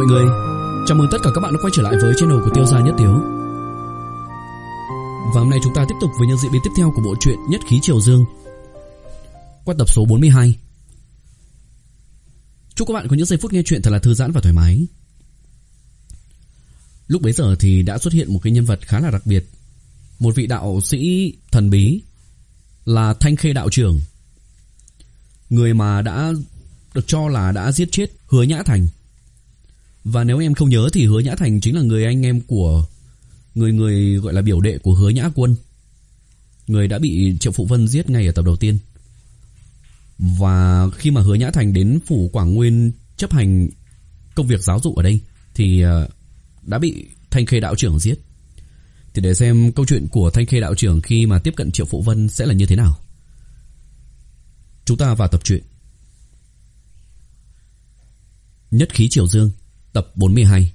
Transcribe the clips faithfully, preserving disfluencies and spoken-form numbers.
người, chào mừng tất cả các bạn đã quay trở lại với channel của Tiêu Gia Nhất Tiếu. Và hôm nay chúng ta tiếp tục với những diễn biến tiếp theo của bộ truyện Nhất Khí Triều Dương qua tập số bốn mươi hai. Chúc các bạn có những giây phút nghe truyện thật là thư giãn và thoải mái. Lúc bấy giờ thì đã xuất hiện một cái nhân vật khá là đặc biệt, một vị đạo sĩ thần bí là Thanh Khê đạo trưởng, người mà đã được cho là đã giết chết Hứa Nhã Thành. Và nếu em không nhớ thì Hứa Nhã Thành chính là người anh em của người người gọi là biểu đệ của Hứa Nhã Quân, người đã bị Triệu Phụ Vân giết ngay ở tập đầu tiên. Và khi mà Hứa Nhã Thành đến phủ Quảng Nguyên chấp hành công việc giáo dục ở đây thì đã bị Thanh Khê đạo trưởng giết. Thì để xem câu chuyện của Thanh Khê đạo trưởng khi mà tiếp cận Triệu Phụ Vân sẽ là như thế nào, chúng ta vào tập truyện Nhất Khí Triều Dương tập bốn mươi hai.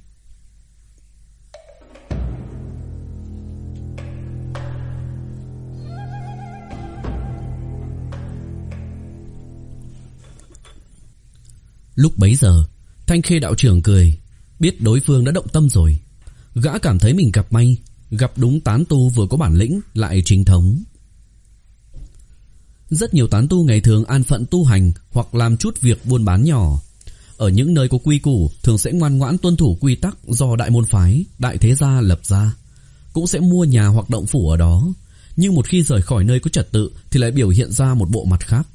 Lúc bấy giờ, Thanh Khê đạo trưởng cười, biết đối phương đã động tâm rồi. Gã cảm thấy mình gặp may, gặp đúng tán tu vừa có bản lĩnh lại chính thống. Rất nhiều tán tu ngày thường an phận tu hành hoặc làm chút việc buôn bán nhỏ. Ở những nơi có quy củ thường sẽ ngoan ngoãn tuân thủ quy tắc do đại môn phái, đại thế gia lập ra, cũng sẽ mua nhà hoặc động phủ ở đó. Nhưng một khi rời khỏi nơi có trật tự thì lại biểu hiện ra một bộ mặt khác.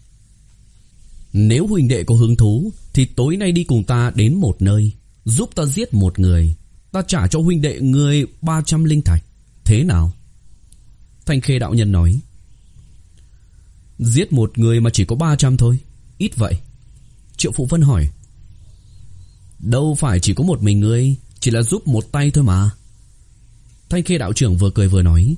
Nếu huynh đệ có hứng thú thì tối nay đi cùng ta đến một nơi, giúp ta giết một người, ta trả cho huynh đệ ngươi ba trăm linh thạch, thế nào? Thanh Khê đạo nhân nói. Giết một người mà chỉ có ba trăm thôi, ít vậy. Triệu Phụ Vân hỏi. Đâu phải chỉ có một mình ngươi, chỉ là giúp một tay thôi mà. Thanh Khê đạo trưởng vừa cười vừa nói.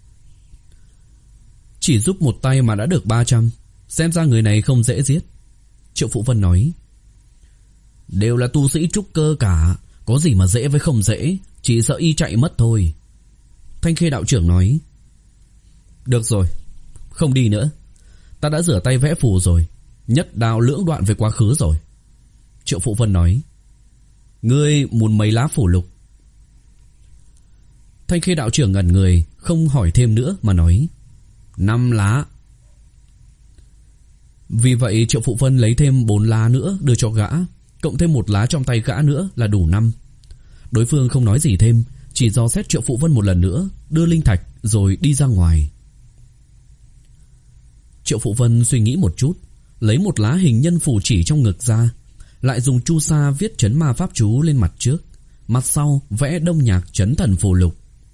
Chỉ giúp một tay mà đã được ba trăm, xem ra người này không dễ giết. Triệu Phụ Vân nói. Đều là tu sĩ trúc cơ cả, có gì mà dễ với không dễ, chỉ sợ y chạy mất thôi. Thanh Khê đạo trưởng nói. Được rồi, không đi nữa, ta đã rửa tay vẽ phù rồi, nhất đao lưỡng đoạn về quá khứ rồi. Triệu Phụ Vân nói. Ngươi muốn mấy lá phù lục? Thanh Khê đạo trưởng ngẩn người, không hỏi thêm nữa mà nói. Năm lá. Vì vậy Triệu Phụ Vân lấy thêm bốn lá nữa đưa cho gã, cộng thêm một lá trong tay gã nữa là đủ năm. Đối phương không nói gì thêm, chỉ dò xét Triệu Phụ Vân một lần nữa, đưa linh thạch rồi đi ra ngoài. Triệu Phụ Vân suy nghĩ một chút, lấy một lá hình nhân phù chỉ trong ngực ra, lại dùng chu sa viết trấn ma pháp chú lên mặt trước, mặt sau vẽ đông nhạc trấn thần phù lục.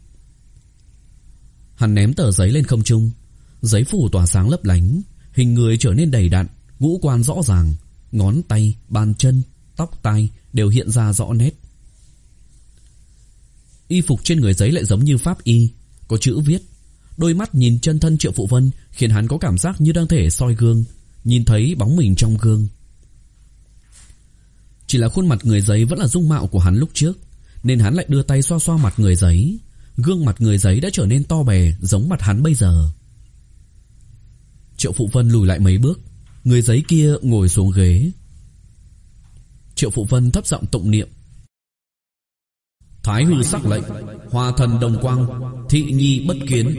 Hắn ném tờ giấy lên không trung, giấy phù tỏa sáng lấp lánh, hình người trở nên đầy đặn, ngũ quan rõ ràng, ngón tay, bàn chân, tóc tai đều hiện ra rõ nét. Y phục trên người giấy lại giống như pháp y, có chữ viết. Đôi mắt nhìn chân thân Triệu Phụ Vân khiến hắn có cảm giác như đang thể soi gương, nhìn thấy bóng mình trong gương. Chỉ là khuôn mặt người giấy vẫn là dung mạo của hắn lúc trước, nên hắn lại đưa tay xoa xoa mặt người giấy. Gương mặt người giấy đã trở nên to bè giống mặt hắn bây giờ. Triệu Phụ Vân lùi lại mấy bước, người giấy kia ngồi xuống ghế. Triệu Phụ Vân thấp giọng tụng niệm. Thái hư sắc lệnh, hòa thần đồng quang, thị nhi bất kiến.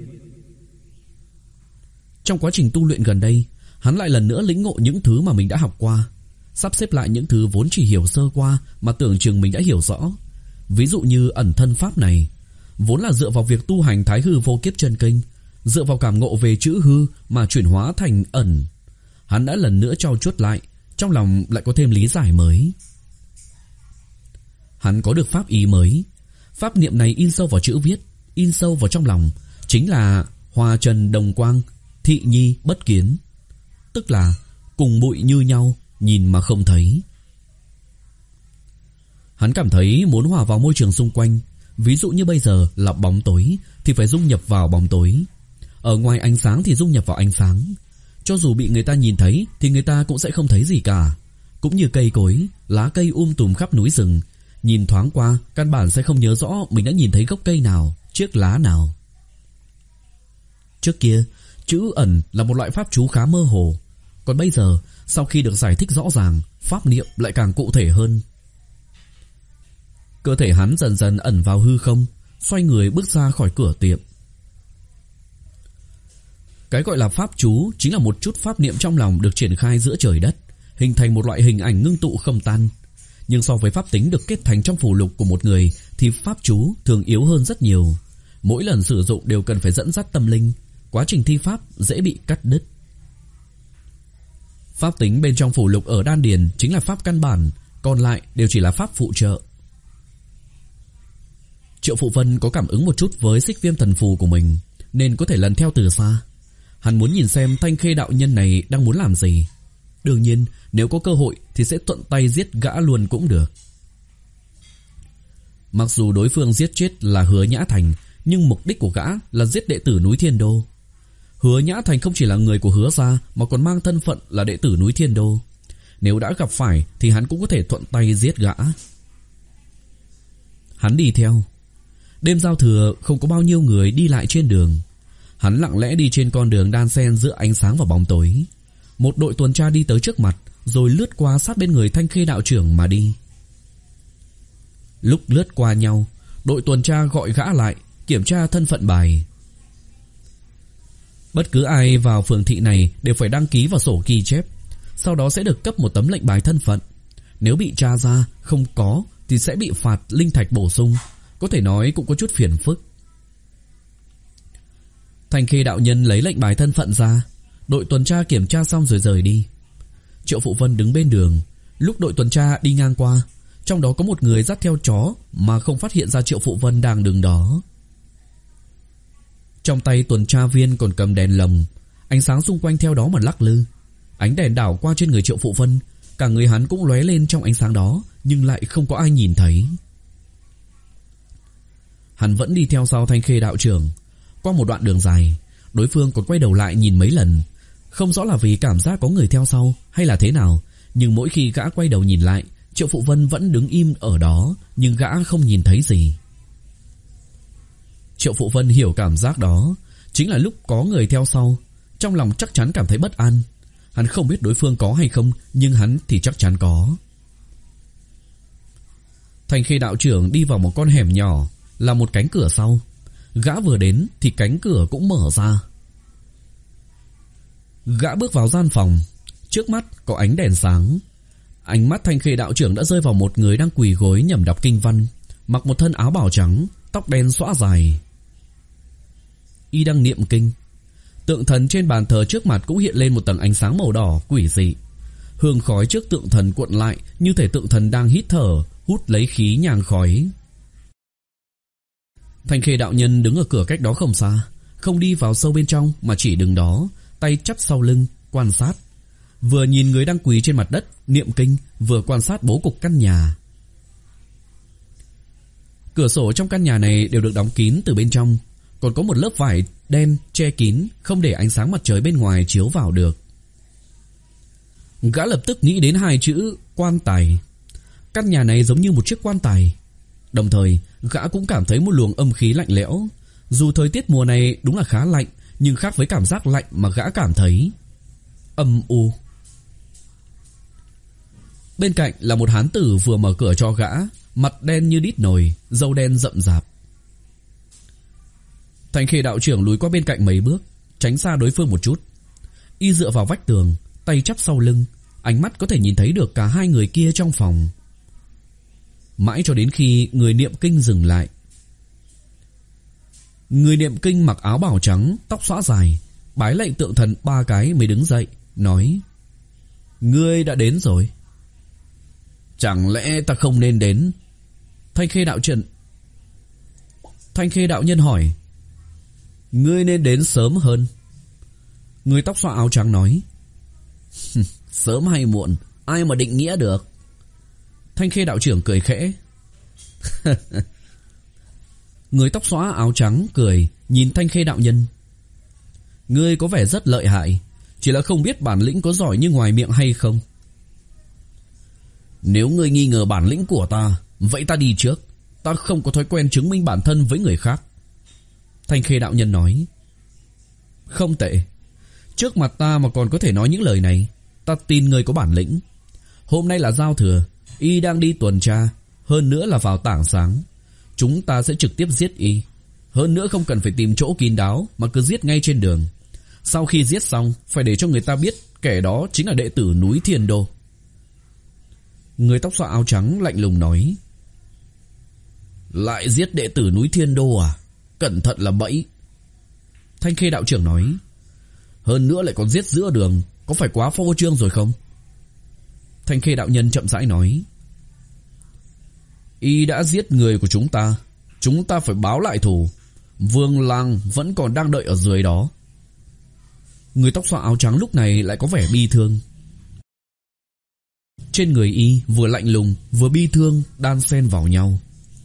Trong quá trình tu luyện gần đây, hắn lại lần nữa lĩnh ngộ những thứ mà mình đã học qua, sắp xếp lại những thứ vốn chỉ hiểu sơ qua mà tưởng chừng mình đã hiểu rõ. Ví dụ như ẩn thân pháp này, vốn là dựa vào việc tu hành Thái hư vô kiếp chân kinh, dựa vào cảm ngộ về chữ hư mà chuyển hóa thành ẩn. Hắn đã lần nữa trau chuốt lại, trong lòng lại có thêm lý giải mới. Hắn có được pháp ý mới. Pháp niệm này in sâu vào chữ viết, in sâu vào trong lòng, chính là hòa trần đồng quang, thị nhi bất kiến, tức là cùng bụi như nhau, nhìn mà không thấy. Hắn cảm thấy muốn hòa vào môi trường xung quanh. Ví dụ như bây giờ là bóng tối thì phải dung nhập vào bóng tối, ở ngoài ánh sáng thì dung nhập vào ánh sáng. Cho dù bị người ta nhìn thấy thì người ta cũng sẽ không thấy gì cả. Cũng như cây cối, lá cây um tùm khắp núi rừng, nhìn thoáng qua căn bản sẽ không nhớ rõ mình đã nhìn thấy gốc cây nào, chiếc lá nào. Trước kia, chữ ẩn là một loại pháp chú khá mơ hồ, còn bây giờ sau khi được giải thích rõ ràng, pháp niệm lại càng cụ thể hơn. Cơ thể hắn dần dần ẩn vào hư không, xoay người bước ra khỏi cửa tiệm. Cái gọi là pháp chú chính là một chút pháp niệm trong lòng được triển khai giữa trời đất, hình thành một loại hình ảnh ngưng tụ không tan. Nhưng so với pháp tính được kết thành trong phù lục của một người thì pháp chú thường yếu hơn rất nhiều. Mỗi lần sử dụng đều cần phải dẫn dắt tâm linh, quá trình thi pháp dễ bị cắt đứt. Pháp tính bên trong phù lục ở đan điền chính là pháp căn bản, còn lại đều chỉ là pháp phụ trợ. Triệu Phụ Vân có cảm ứng một chút với xích viêm thần phù của mình, nên có thể lần theo từ xa. Hắn muốn nhìn xem Thanh Khê đạo nhân này đang muốn làm gì. Đương nhiên, nếu có cơ hội thì sẽ thuận tay giết gã luôn cũng được. Mặc dù đối phương giết chết là Hứa Nhã Thành, nhưng mục đích của gã là giết đệ tử núi Thiên Đô. Hứa Nhã Thành không chỉ là người của Hứa gia mà còn mang thân phận là đệ tử núi Thiên Đô. Nếu đã gặp phải thì hắn cũng có thể thuận tay giết gã. Hắn đi theo. Đêm giao thừa không có bao nhiêu người đi lại trên đường. Hắn lặng lẽ đi trên con đường đan xen giữa ánh sáng và bóng tối. Một đội tuần tra đi tới trước mặt, rồi lướt qua sát bên người Thanh Khê đạo trưởng mà đi. Lúc lướt qua nhau, đội tuần tra gọi gã lại, kiểm tra thân phận bài. Bất cứ ai vào phường thị này đều phải đăng ký vào sổ ghi chép, sau đó sẽ được cấp một tấm lệnh bài thân phận. Nếu bị tra ra không có thì sẽ bị phạt linh thạch bổ sung, có thể nói cũng có chút phiền phức. Thanh Khê đạo nhân lấy lệnh bài thân phận ra, đội tuần tra kiểm tra xong rồi rời đi. Triệu Phụ Vân đứng bên đường. Lúc đội tuần tra đi ngang qua, trong đó có một người dắt theo chó mà không phát hiện ra Triệu Phụ Vân đang đứng đó. Trong tay tuần tra viên còn cầm đèn lồng, ánh sáng xung quanh theo đó mà lắc lư. Ánh đèn đảo qua trên người Triệu Phụ Vân, cả người hắn cũng lóe lên trong ánh sáng đó, nhưng lại không có ai nhìn thấy. Hắn vẫn đi theo sau Thanh Khê đạo trưởng. Qua một đoạn đường dài, đối phương còn quay đầu lại nhìn mấy lần. Không rõ là vì cảm giác có người theo sau hay là thế nào, nhưng mỗi khi gã quay đầu nhìn lại, Triệu Phụ Vân vẫn đứng im ở đó, nhưng gã không nhìn thấy gì. Triệu Phụ Vân hiểu cảm giác đó, chính là lúc có người theo sau, trong lòng chắc chắn cảm thấy bất an. Hắn không biết đối phương có hay không, nhưng hắn thì chắc chắn có. Thanh Khê đạo trưởng đi vào một con hẻm nhỏ, là một cánh cửa sau. Gã vừa đến thì cánh cửa cũng mở ra. Gã bước vào gian phòng, trước mắt có ánh đèn sáng. Ánh mắt Thanh Khê đạo trưởng đã rơi vào một người đang quỳ gối nhẩm đọc kinh văn, mặc một thân áo bào trắng, tóc đen xõa dài. Y đang niệm kinh. Tượng thần trên bàn thờ trước mặt cũng hiện lên một tầng ánh sáng màu đỏ quỷ dị. Hương khói trước tượng thần cuộn lại, như thể tượng thần đang hít thở, hút lấy khí nhang khói. Thanh Khê đạo nhân đứng ở cửa cách đó không xa, không đi vào sâu bên trong mà chỉ đứng đó, tay chắp sau lưng, quan sát. Vừa nhìn người đang quỳ trên mặt đất niệm kinh, vừa quan sát bố cục căn nhà. Cửa sổ trong căn nhà này đều được đóng kín từ bên trong, còn có một lớp vải đen che kín, không để ánh sáng mặt trời bên ngoài chiếu vào được. Gã lập tức nghĩ đến hai chữ quan tài. Căn nhà này giống như một chiếc quan tài. Đồng thời gã cũng cảm thấy một luồng âm khí lạnh lẽo. Dù thời tiết mùa này đúng là khá lạnh, nhưng khác với cảm giác lạnh mà gã cảm thấy. Âm u. Bên cạnh là một hán tử vừa mở cửa cho gã, mặt đen như đít nồi, râu đen rậm rạp. Thanh Khê đạo trưởng lùi qua bên cạnh mấy bước, tránh xa đối phương một chút. Y dựa vào vách tường, tay chắp sau lưng, ánh mắt có thể nhìn thấy được cả hai người kia trong phòng. Mãi cho đến khi người niệm kinh dừng lại. Người niệm kinh mặc áo bào trắng, tóc xõa dài, bái lạy tượng thần ba cái mới đứng dậy, nói: "Ngươi đã đến rồi." "Chẳng lẽ ta không nên đến?" Thanh Khê đạo trần Thanh Khê đạo nhân hỏi. "Ngươi nên đến sớm hơn." Người tóc xõa áo trắng nói. "Sớm hay muộn, ai mà định nghĩa được." Thanh Khê đạo trưởng cười khẽ. Người tóc xõa áo trắng cười, nhìn Thanh Khê đạo nhân. "Ngươi có vẻ rất lợi hại, chỉ là không biết bản lĩnh có giỏi như ngoài miệng hay không." "Nếu ngươi nghi ngờ bản lĩnh của ta, vậy ta đi trước. Ta không có thói quen chứng minh bản thân với người khác." Thanh Khê đạo nhân nói. "Không tệ. Trước mặt ta mà còn có thể nói những lời này, ta tin ngươi có bản lĩnh. Hôm nay là giao thừa, y đang đi tuần tra, Hơn nữa là vào tảng sáng, chúng ta sẽ trực tiếp giết y. Hơn nữa không cần phải tìm chỗ kín đáo, mà cứ giết ngay trên đường. Sau khi giết xong, phải để cho người ta biết kẻ đó chính là đệ tử núi Thiên Đô. Người tóc xõa áo trắng lạnh lùng nói: Lại giết đệ tử núi Thiên Đô à? Cẩn thận là bẫy. Thanh Khê đạo trưởng nói: Hơn nữa lại còn giết giữa đường, có phải quá phô trương rồi không? Thanh Khê đạo nhân chậm rãi nói: Y đã giết người của chúng ta, chúng ta phải báo lại thù. Vương Lang vẫn còn đang đợi ở dưới đó. Người tóc xõa áo trắng lúc này lại có vẻ bi thương. Trên người y vừa lạnh lùng vừa bi thương đan xen vào nhau.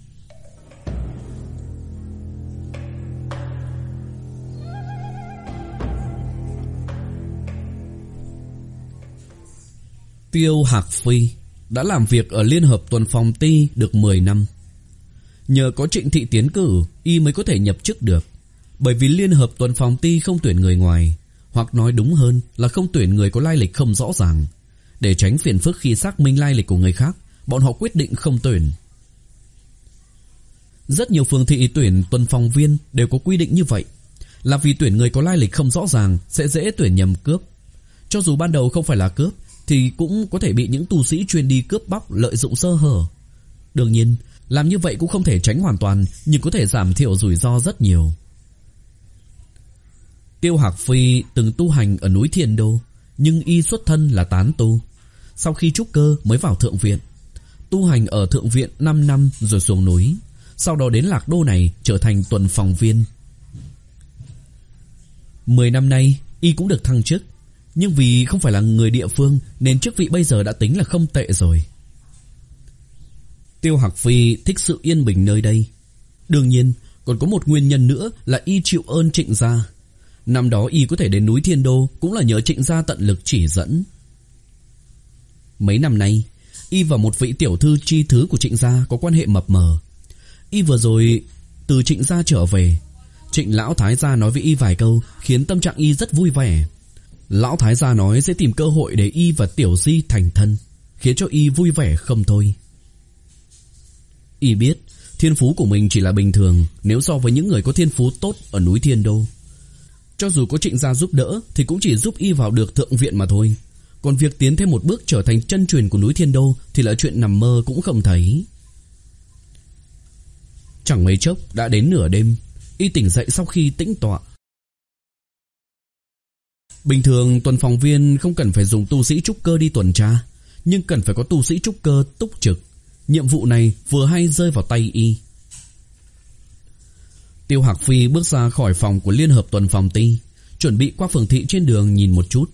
Tiêu Hạc Phi đã làm việc ở Liên Hợp Tuần Phòng Ti được mười năm. Nhờ có Trịnh Thị tiến cử, y mới có thể nhập chức được. Bởi vì Liên Hợp Tuần Phòng Ti không tuyển người ngoài, hoặc nói đúng hơn là không tuyển người có lai lịch không rõ ràng. Để tránh phiền phức khi xác minh lai lịch của người khác, bọn họ quyết định không tuyển. Rất nhiều phường thị tuyển tuần phòng viên đều có quy định như vậy, là vì tuyển người có lai lịch không rõ ràng sẽ dễ tuyển nhầm cướp. Cho dù ban đầu không phải là cướp thì cũng có thể bị những tu sĩ chuyên đi cướp bóc lợi dụng sơ hở. Đương nhiên, làm như vậy cũng không thể tránh hoàn toàn, nhưng có thể giảm thiểu rủi ro rất nhiều. Tiêu Hạc Phi từng tu hành ở núi Thiên Đô, nhưng y xuất thân là tán tu. Sau khi trúc cơ mới vào thượng viện, tu hành ở thượng viện năm năm rồi xuống núi, sau đó đến Lạc Đô này trở thành tuần phòng viên. Mười năm nay y cũng được thăng chức, nhưng vì không phải là người địa phương nên chức vị bây giờ đã tính là không tệ rồi. Tiêu Hạc Phi thích sự yên bình nơi đây. Đương nhiên còn có một nguyên nhân nữa là y chịu ơn Trịnh gia. Năm đó y có thể đến núi Thiên Đô cũng là nhờ Trịnh gia tận lực chỉ dẫn. Mấy năm nay y và một vị tiểu thư chi thứ của Trịnh gia có quan hệ mập mờ. Y vừa rồi từ Trịnh gia trở về, Trịnh lão thái gia nói với y vài câu khiến tâm trạng y rất vui vẻ. Lão thái gia nói sẽ tìm cơ hội để y và tiểu di thành thân, khiến cho y vui vẻ không thôi. Y biết thiên phú của mình chỉ là bình thường nếu so với những người có thiên phú tốt ở núi Thiên Đô. Cho dù có Trịnh gia giúp đỡ thì cũng chỉ giúp y vào được thượng viện mà thôi. Còn việc tiến thêm một bước trở thành chân truyền của núi Thiên Đô thì là chuyện nằm mơ cũng không thấy. Chẳng mấy chốc đã đến nửa đêm, y tỉnh dậy sau khi tĩnh tọa. Bình thường tuần phòng viên không cần phải dùng tu sĩ trúc cơ đi tuần tra, nhưng cần phải có tu sĩ trúc cơ túc trực. Nhiệm vụ này vừa hay rơi vào tay y. Tiêu Hạc Phi bước ra khỏi phòng của Liên Hợp Tuần Phòng Ti, chuẩn bị qua phường thị trên đường nhìn một chút.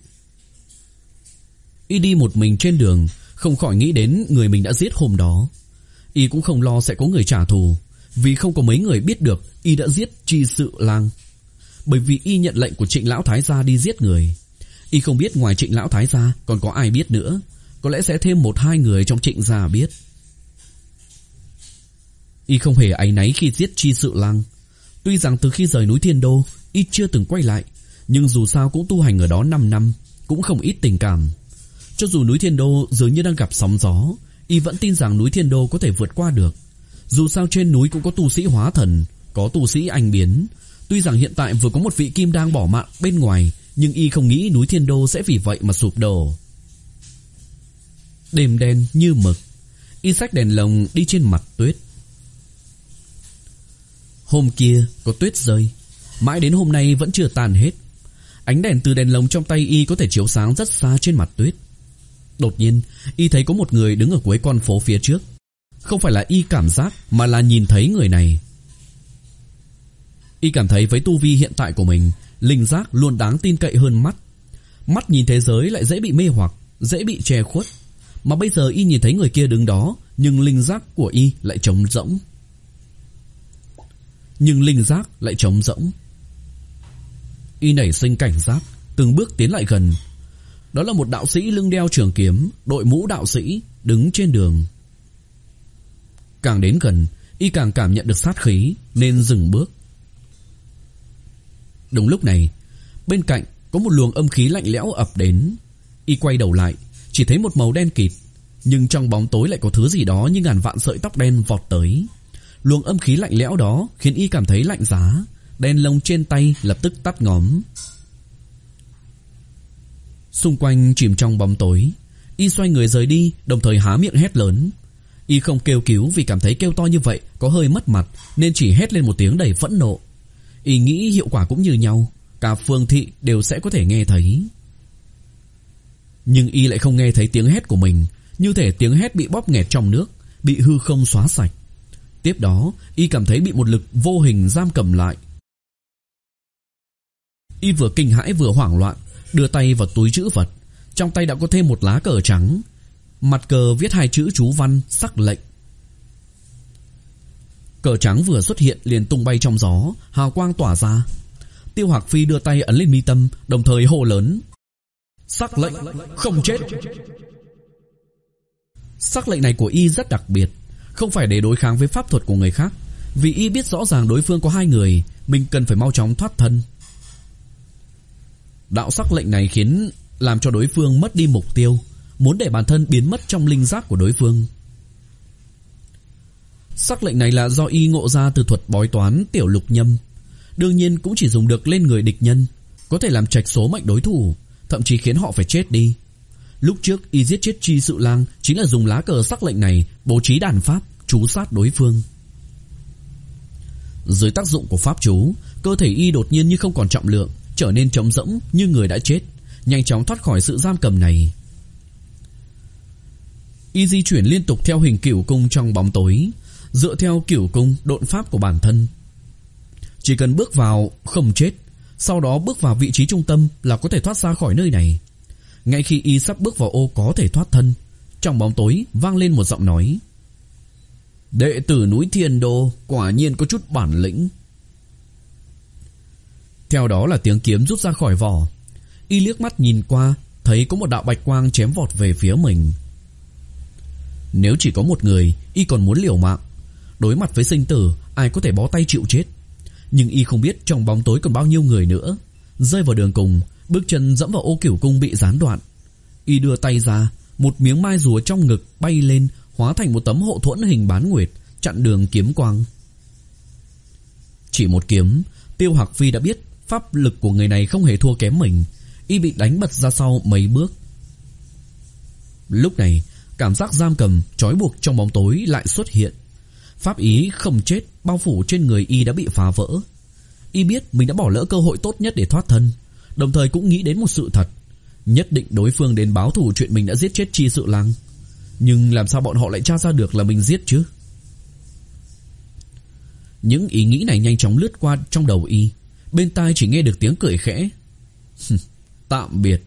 Y đi một mình trên đường, không khỏi nghĩ đến người mình đã giết hôm đó. Y cũng không lo sẽ có người trả thù, vì không có mấy người biết được y đã giết Tri Sự Lang. Bởi vì y nhận lệnh của Trịnh lão thái gia đi giết người. Y không biết ngoài Trịnh lão thái gia còn có ai biết nữa, có lẽ sẽ thêm một hai người trong Trịnh gia biết. Y không hề áy náy khi giết Tri Sự Lang. Tuy rằng từ khi rời núi Thiên Đô y chưa từng quay lại, nhưng dù sao cũng tu hành ở đó năm năm, cũng không ít tình cảm. Cho dù núi Thiên Đô dường như đang gặp sóng gió, y vẫn tin rằng núi Thiên Đô có thể vượt qua được. Dù sao trên núi cũng có tu sĩ hóa thần, có tu sĩ anh biến. Tuy rằng hiện tại vừa có một vị kim đang bỏ mạng bên ngoài, nhưng y không nghĩ núi Thiên Đô sẽ vì vậy mà sụp đổ. Đêm đen như mực, y xách đèn lồng đi trên mặt tuyết. Hôm kia có tuyết rơi, mãi đến hôm nay vẫn chưa tan hết. Ánh đèn từ đèn lồng trong tay y có thể chiếu sáng rất xa trên mặt tuyết. Đột nhiên y thấy có một người đứng ở cuối con phố phía trước. Không phải là y cảm giác, mà là nhìn thấy người này. Y cảm thấy với tu vi hiện tại của mình, linh giác luôn đáng tin cậy hơn mắt. Mắt nhìn thế giới lại dễ bị mê hoặc, dễ bị che khuất. Mà bây giờ y nhìn thấy người kia đứng đó, nhưng linh giác của y lại trống rỗng. Nhưng linh giác lại trống rỗng. Y nảy sinh cảnh giác, từng bước tiến lại gần. Đó là một đạo sĩ lưng đeo trường kiếm, đội mũ đạo sĩ, đứng trên đường. Càng đến gần, y càng cảm nhận được sát khí, nên dừng bước. Đúng lúc này, bên cạnh có một luồng âm khí lạnh lẽo ập đến. Y quay đầu lại, chỉ thấy một màu đen kịt. Nhưng trong bóng tối lại có thứ gì đó như ngàn vạn sợi tóc đen vọt tới. Luồng âm khí lạnh lẽo đó khiến y cảm thấy lạnh giá. Đen lông trên tay lập tức tắt ngóm. Xung quanh chìm trong bóng tối. Y xoay người rời đi, đồng thời há miệng hét lớn. Y không kêu cứu vì cảm thấy kêu to như vậy có hơi mất mặt, nên chỉ hét lên một tiếng đầy phẫn nộ. Y nghĩ hiệu quả cũng như nhau, cả phường thị đều sẽ có thể nghe thấy. Nhưng y lại không nghe thấy tiếng hét của mình, như thể tiếng hét bị bóp nghẹt trong nước, bị hư không xóa sạch. Tiếp đó, y cảm thấy bị một lực vô hình giam cầm lại. Y vừa kinh hãi vừa hoảng loạn, đưa tay vào túi trữ vật. Trong tay đã có thêm một lá cờ trắng, mặt cờ viết hai chữ chú văn sắc lệnh. Cờ trắng vừa xuất hiện liền tung bay trong gió, hào quang tỏa ra. Tiêu Hạc Phi đưa tay ấn lên mi tâm, đồng thời hô lớn: sắc lệnh không chết. Sắc lệnh này của y rất đặc biệt, không phải để đối kháng với pháp thuật của người khác, vì y biết rõ ràng đối phương có hai người, mình cần phải mau chóng thoát thân. Đạo sắc lệnh này khiến làm cho đối phương mất đi mục tiêu, muốn để bản thân biến mất trong linh giác của đối phương. Sắc lệnh này là do y ngộ ra từ thuật bói toán tiểu lục nhâm, đương nhiên cũng chỉ dùng được lên người địch nhân, có thể làm trạch số mệnh đối thủ, thậm chí khiến họ phải chết đi. Lúc trước y giết chết Tri Sự Lang chính là dùng lá cờ sắc lệnh này bố trí đàn pháp trú sát đối phương. Dưới tác dụng của pháp chú, cơ thể y đột nhiên như không còn trọng lượng, trở nên trống rỗng như người đã chết, nhanh chóng thoát khỏi sự giam cầm này. Y di chuyển liên tục theo hình cửu cung trong bóng tối, dựa theo cửu cung độn pháp của bản thân. Chỉ cần bước vào không chết, sau đó bước vào vị trí trung tâm là có thể thoát ra khỏi nơi này. Ngay khi y sắp bước vào ô có thể thoát thân, trong bóng tối vang lên một giọng nói: đệ tử núi Thiên Đô quả nhiên có chút bản lĩnh. Theo đó là tiếng kiếm rút ra khỏi vỏ. Y liếc mắt nhìn qua, thấy có một đạo bạch quang chém vọt về phía mình. Nếu chỉ có một người, y còn muốn liều mạng. Đối mặt với sinh tử, ai có thể bó tay chịu chết. Nhưng y không biết trong bóng tối còn bao nhiêu người nữa. Rơi vào đường cùng, bước chân dẫm vào ô cửu cung bị gián đoạn. Y đưa tay ra, một miếng mai rùa trong ngực bay lên, hóa thành một tấm hộ thuẫn hình bán nguyệt, chặn đường kiếm quang. Chỉ một kiếm, Tiêu Hạc Phi đã biết pháp lực của người này không hề thua kém mình. Y bị đánh bật ra sau mấy bước. Lúc này, cảm giác giam cầm, trói buộc trong bóng tối lại xuất hiện. Pháp ý không chết bao phủ trên người y đã bị phá vỡ. Y biết mình đã bỏ lỡ cơ hội tốt nhất để thoát thân, đồng thời cũng nghĩ đến một sự thật: nhất định đối phương đến báo thù chuyện mình đã giết chết Tri Sự Lang. Nhưng làm sao bọn họ lại tra ra được là mình giết chứ? Những ý nghĩ này nhanh chóng lướt qua trong đầu y. Bên tai chỉ nghe được tiếng cười khẽ: tạm biệt.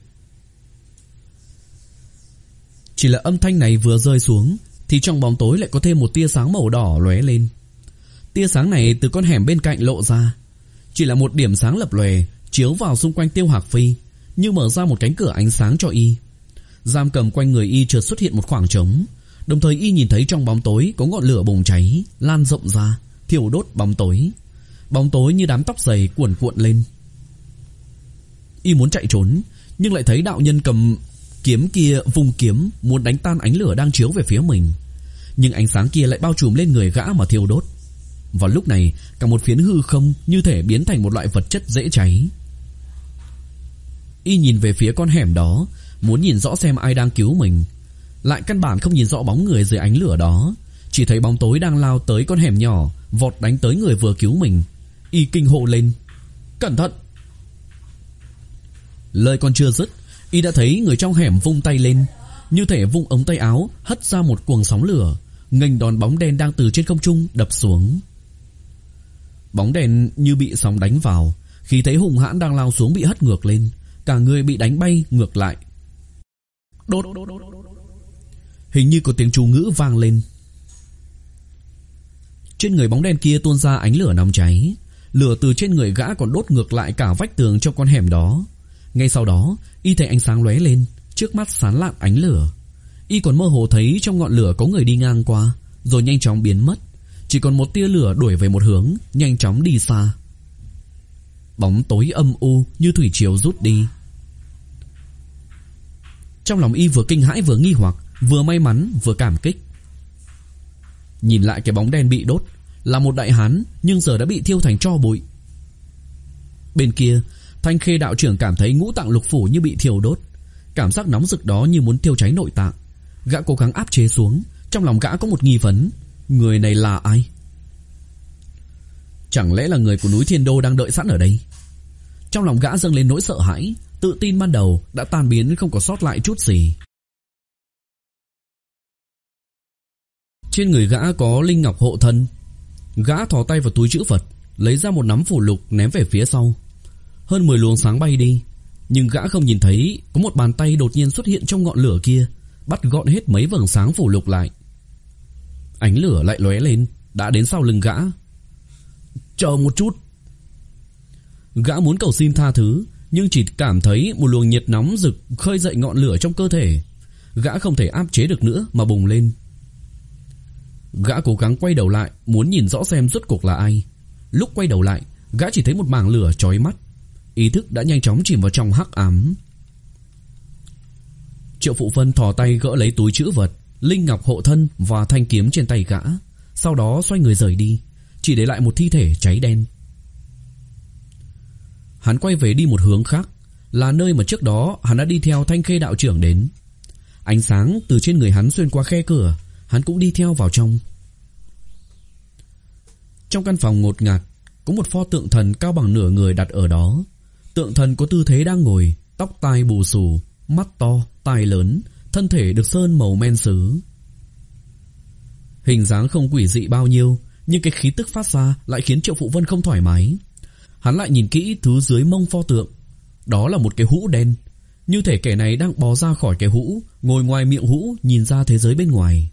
Chỉ là âm thanh này vừa rơi xuống thì trong bóng tối lại có thêm một tia sáng màu đỏ lóe lên. Tia sáng này từ con hẻm bên cạnh lộ ra. Chỉ là một điểm sáng lập lòe chiếu vào xung quanh Tiêu Hạc Phi, như mở ra một cánh cửa ánh sáng cho y. Giam cầm quanh người y chợt xuất hiện một khoảng trống. Đồng thời y nhìn thấy trong bóng tối có ngọn lửa bùng cháy, lan rộng ra, thiêu đốt bóng tối. Bóng tối như đám tóc dày cuồn cuộn lên. Y muốn chạy trốn, nhưng lại thấy đạo nhân cầm kiếm kia vung kiếm muốn đánh tan ánh lửa đang chiếu về phía mình. Nhưng ánh sáng kia lại bao trùm lên người gã mà thiêu đốt. Vào lúc này, cả một phiến hư không như thể biến thành một loại vật chất dễ cháy. Y nhìn về phía con hẻm đó, muốn nhìn rõ xem ai đang cứu mình, lại căn bản không nhìn rõ bóng người dưới ánh lửa đó. Chỉ thấy bóng tối đang lao tới con hẻm nhỏ, vọt đánh tới người vừa cứu mình. Y kinh hô lên: cẩn thận! Lời còn chưa dứt, y đã thấy người trong hẻm vung tay lên, như thể vung ống tay áo hất ra một cuồng sóng lửa, nghênh đòn bóng đen đang từ trên không trung đập xuống. Bóng đen như bị sóng đánh vào, khi thấy hung hãn đang lao xuống bị hất ngược lên, cả người bị đánh bay ngược lại. Đốt! Hình như có tiếng chú ngữ vang lên. Trên người bóng đen kia tuôn ra ánh lửa nóng cháy. Lửa từ trên người gã còn đốt ngược lại cả vách tường trong con hẻm đó. Ngay sau đó, y thấy ánh sáng lóe lên, trước mắt sáng lạn ánh lửa. Y còn mơ hồ thấy trong ngọn lửa có người đi ngang qua, rồi nhanh chóng biến mất. Chỉ còn một tia lửa đuổi về một hướng, nhanh chóng đi xa. Bóng tối âm u như thủy triều rút đi. Trong lòng y vừa kinh hãi vừa nghi hoặc, vừa may mắn vừa cảm kích. Nhìn lại cái bóng đen bị đốt, là một đại hán nhưng giờ đã bị thiêu thành tro bụi. Bên kia, Thanh Khê đạo trưởng cảm thấy ngũ tạng lục phủ như bị thiêu đốt, cảm giác nóng rực đó như muốn thiêu cháy nội tạng. Gã cố gắng áp chế xuống, trong lòng gã có một nghi vấn, người này là ai? Chẳng lẽ là người của núi Thiên Đô đang đợi sẵn ở đây? Trong lòng gã dâng lên nỗi sợ hãi, tự tin ban đầu đã tan biến không có sót lại chút gì. Trên người gã có linh ngọc hộ thân. Gã thò tay vào túi trữ vật, lấy ra một nắm phù lục ném về phía sau. Hơn mười luồng sáng bay đi, nhưng gã không nhìn thấy có một bàn tay đột nhiên xuất hiện trong ngọn lửa kia, bắt gọn hết mấy vầng sáng phù lục lại. Ánh lửa lại lóe lên, đã đến sau lưng gã. Chờ một chút. Gã muốn cầu xin tha thứ, nhưng chỉ cảm thấy một luồng nhiệt nóng rực khơi dậy ngọn lửa trong cơ thể. Gã không thể áp chế được nữa mà bùng lên. Gã cố gắng quay đầu lại, muốn nhìn rõ xem rốt cuộc là ai. Lúc quay đầu lại, gã chỉ thấy một mảng lửa chói mắt. Ý thức đã nhanh chóng chìm vào trong hắc ám. Triệu Phụ Vân thò tay gỡ lấy túi trữ vật, linh ngọc hộ thân và thanh kiếm trên tay gã, sau đó xoay người rời đi, chỉ để lại một thi thể cháy đen. Hắn quay về đi một hướng khác, là nơi mà trước đó hắn đã đi theo Thanh Khê đạo trưởng đến. Ánh sáng từ trên người hắn xuyên qua khe cửa, hắn cũng đi theo vào trong. Trong căn phòng ngột ngạt, có một pho tượng thần cao bằng nửa người đặt ở đó. Tượng thần có tư thế đang ngồi, tóc tai bù xù, mắt to, tai lớn, thân thể được sơn màu men sứ. Hình dáng không quỷ dị bao nhiêu, nhưng cái khí tức phát ra lại khiến Triệu Phụ Vân không thoải mái. Hắn lại nhìn kỹ thứ dưới mông pho tượng. Đó là một cái hũ đen, như thể kẻ này đang bò ra khỏi cái hũ, ngồi ngoài miệng hũ nhìn ra thế giới bên ngoài.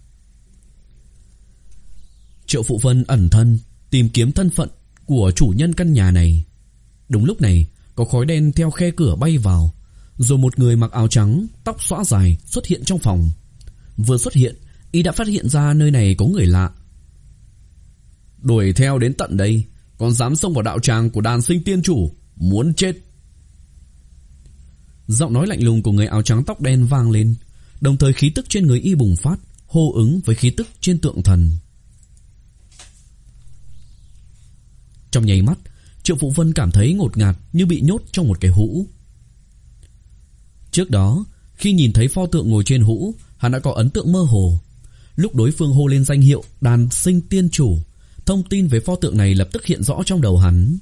Triệu Phụ Vân ẩn thân, tìm kiếm thân phận của chủ nhân căn nhà này. Đúng lúc này, có khói đen theo khe cửa bay vào, rồi một người mặc áo trắng, tóc xõa dài xuất hiện trong phòng. Vừa xuất hiện, y đã phát hiện ra nơi này có người lạ. Đuổi theo đến tận đây, còn dám xông vào đạo tràng của Đàn Sinh Tiên Chủ, muốn chết. Giọng nói lạnh lùng của người áo trắng tóc đen vang lên, đồng thời khí tức trên người y bùng phát, hô ứng với khí tức trên tượng thần. Trong nháy mắt, Triệu Phụ Vân cảm thấy ngột ngạt như bị nhốt trong một cái hũ. Trước đó, khi nhìn thấy pho tượng ngồi trên hũ, hắn đã có ấn tượng mơ hồ. Lúc đối phương hô lên danh hiệu Đàn Sinh Tiên Chủ, thông tin về pho tượng này lập tức hiện rõ trong đầu hắn.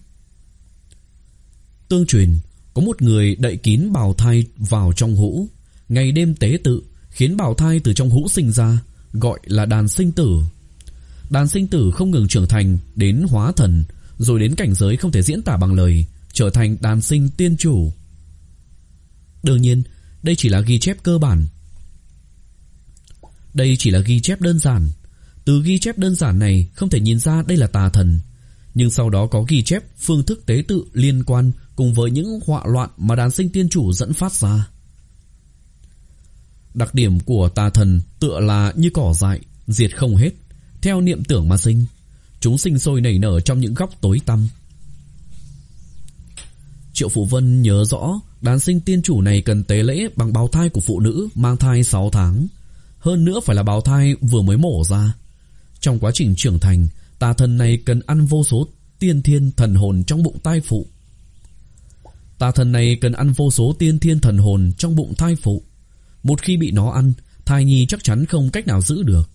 Tương truyền, có một người đậy kín bào thai vào trong hũ, ngày đêm tế tự, khiến bào thai từ trong hũ sinh ra, gọi là đàn sinh tử. Đàn sinh tử không ngừng trưởng thành đến hóa thần, rồi đến cảnh giới không thể diễn tả bằng lời, trở thành đàn sinh tiên chủ. Đương nhiên, đây chỉ là ghi chép cơ bản. Đây chỉ là ghi chép đơn giản. Từ ghi chép đơn giản này không thể nhìn ra đây là tà thần, nhưng sau đó có ghi chép phương thức tế tự liên quan cùng với những họa loạn mà đàn sinh tiên chủ dẫn phát ra. Đặc điểm của tà thần tựa là như cỏ dại, diệt không hết, theo niệm tưởng mà sinh. Chúng sinh sôi nảy nở trong những góc tối tăm. Triệu Phụ Vân nhớ rõ đàn sinh tiên chủ này cần tế lễ bằng bào thai của phụ nữ mang thai sáu tháng, hơn nữa phải là bào thai vừa mới mổ ra. Trong quá trình trưởng thành, tà thần này cần ăn vô số tiên thiên thần hồn trong bụng thai phụ. Tà thần này cần ăn vô số tiên thiên thần hồn trong bụng thai phụ. Một khi bị nó ăn, thai nhi chắc chắn không cách nào giữ được.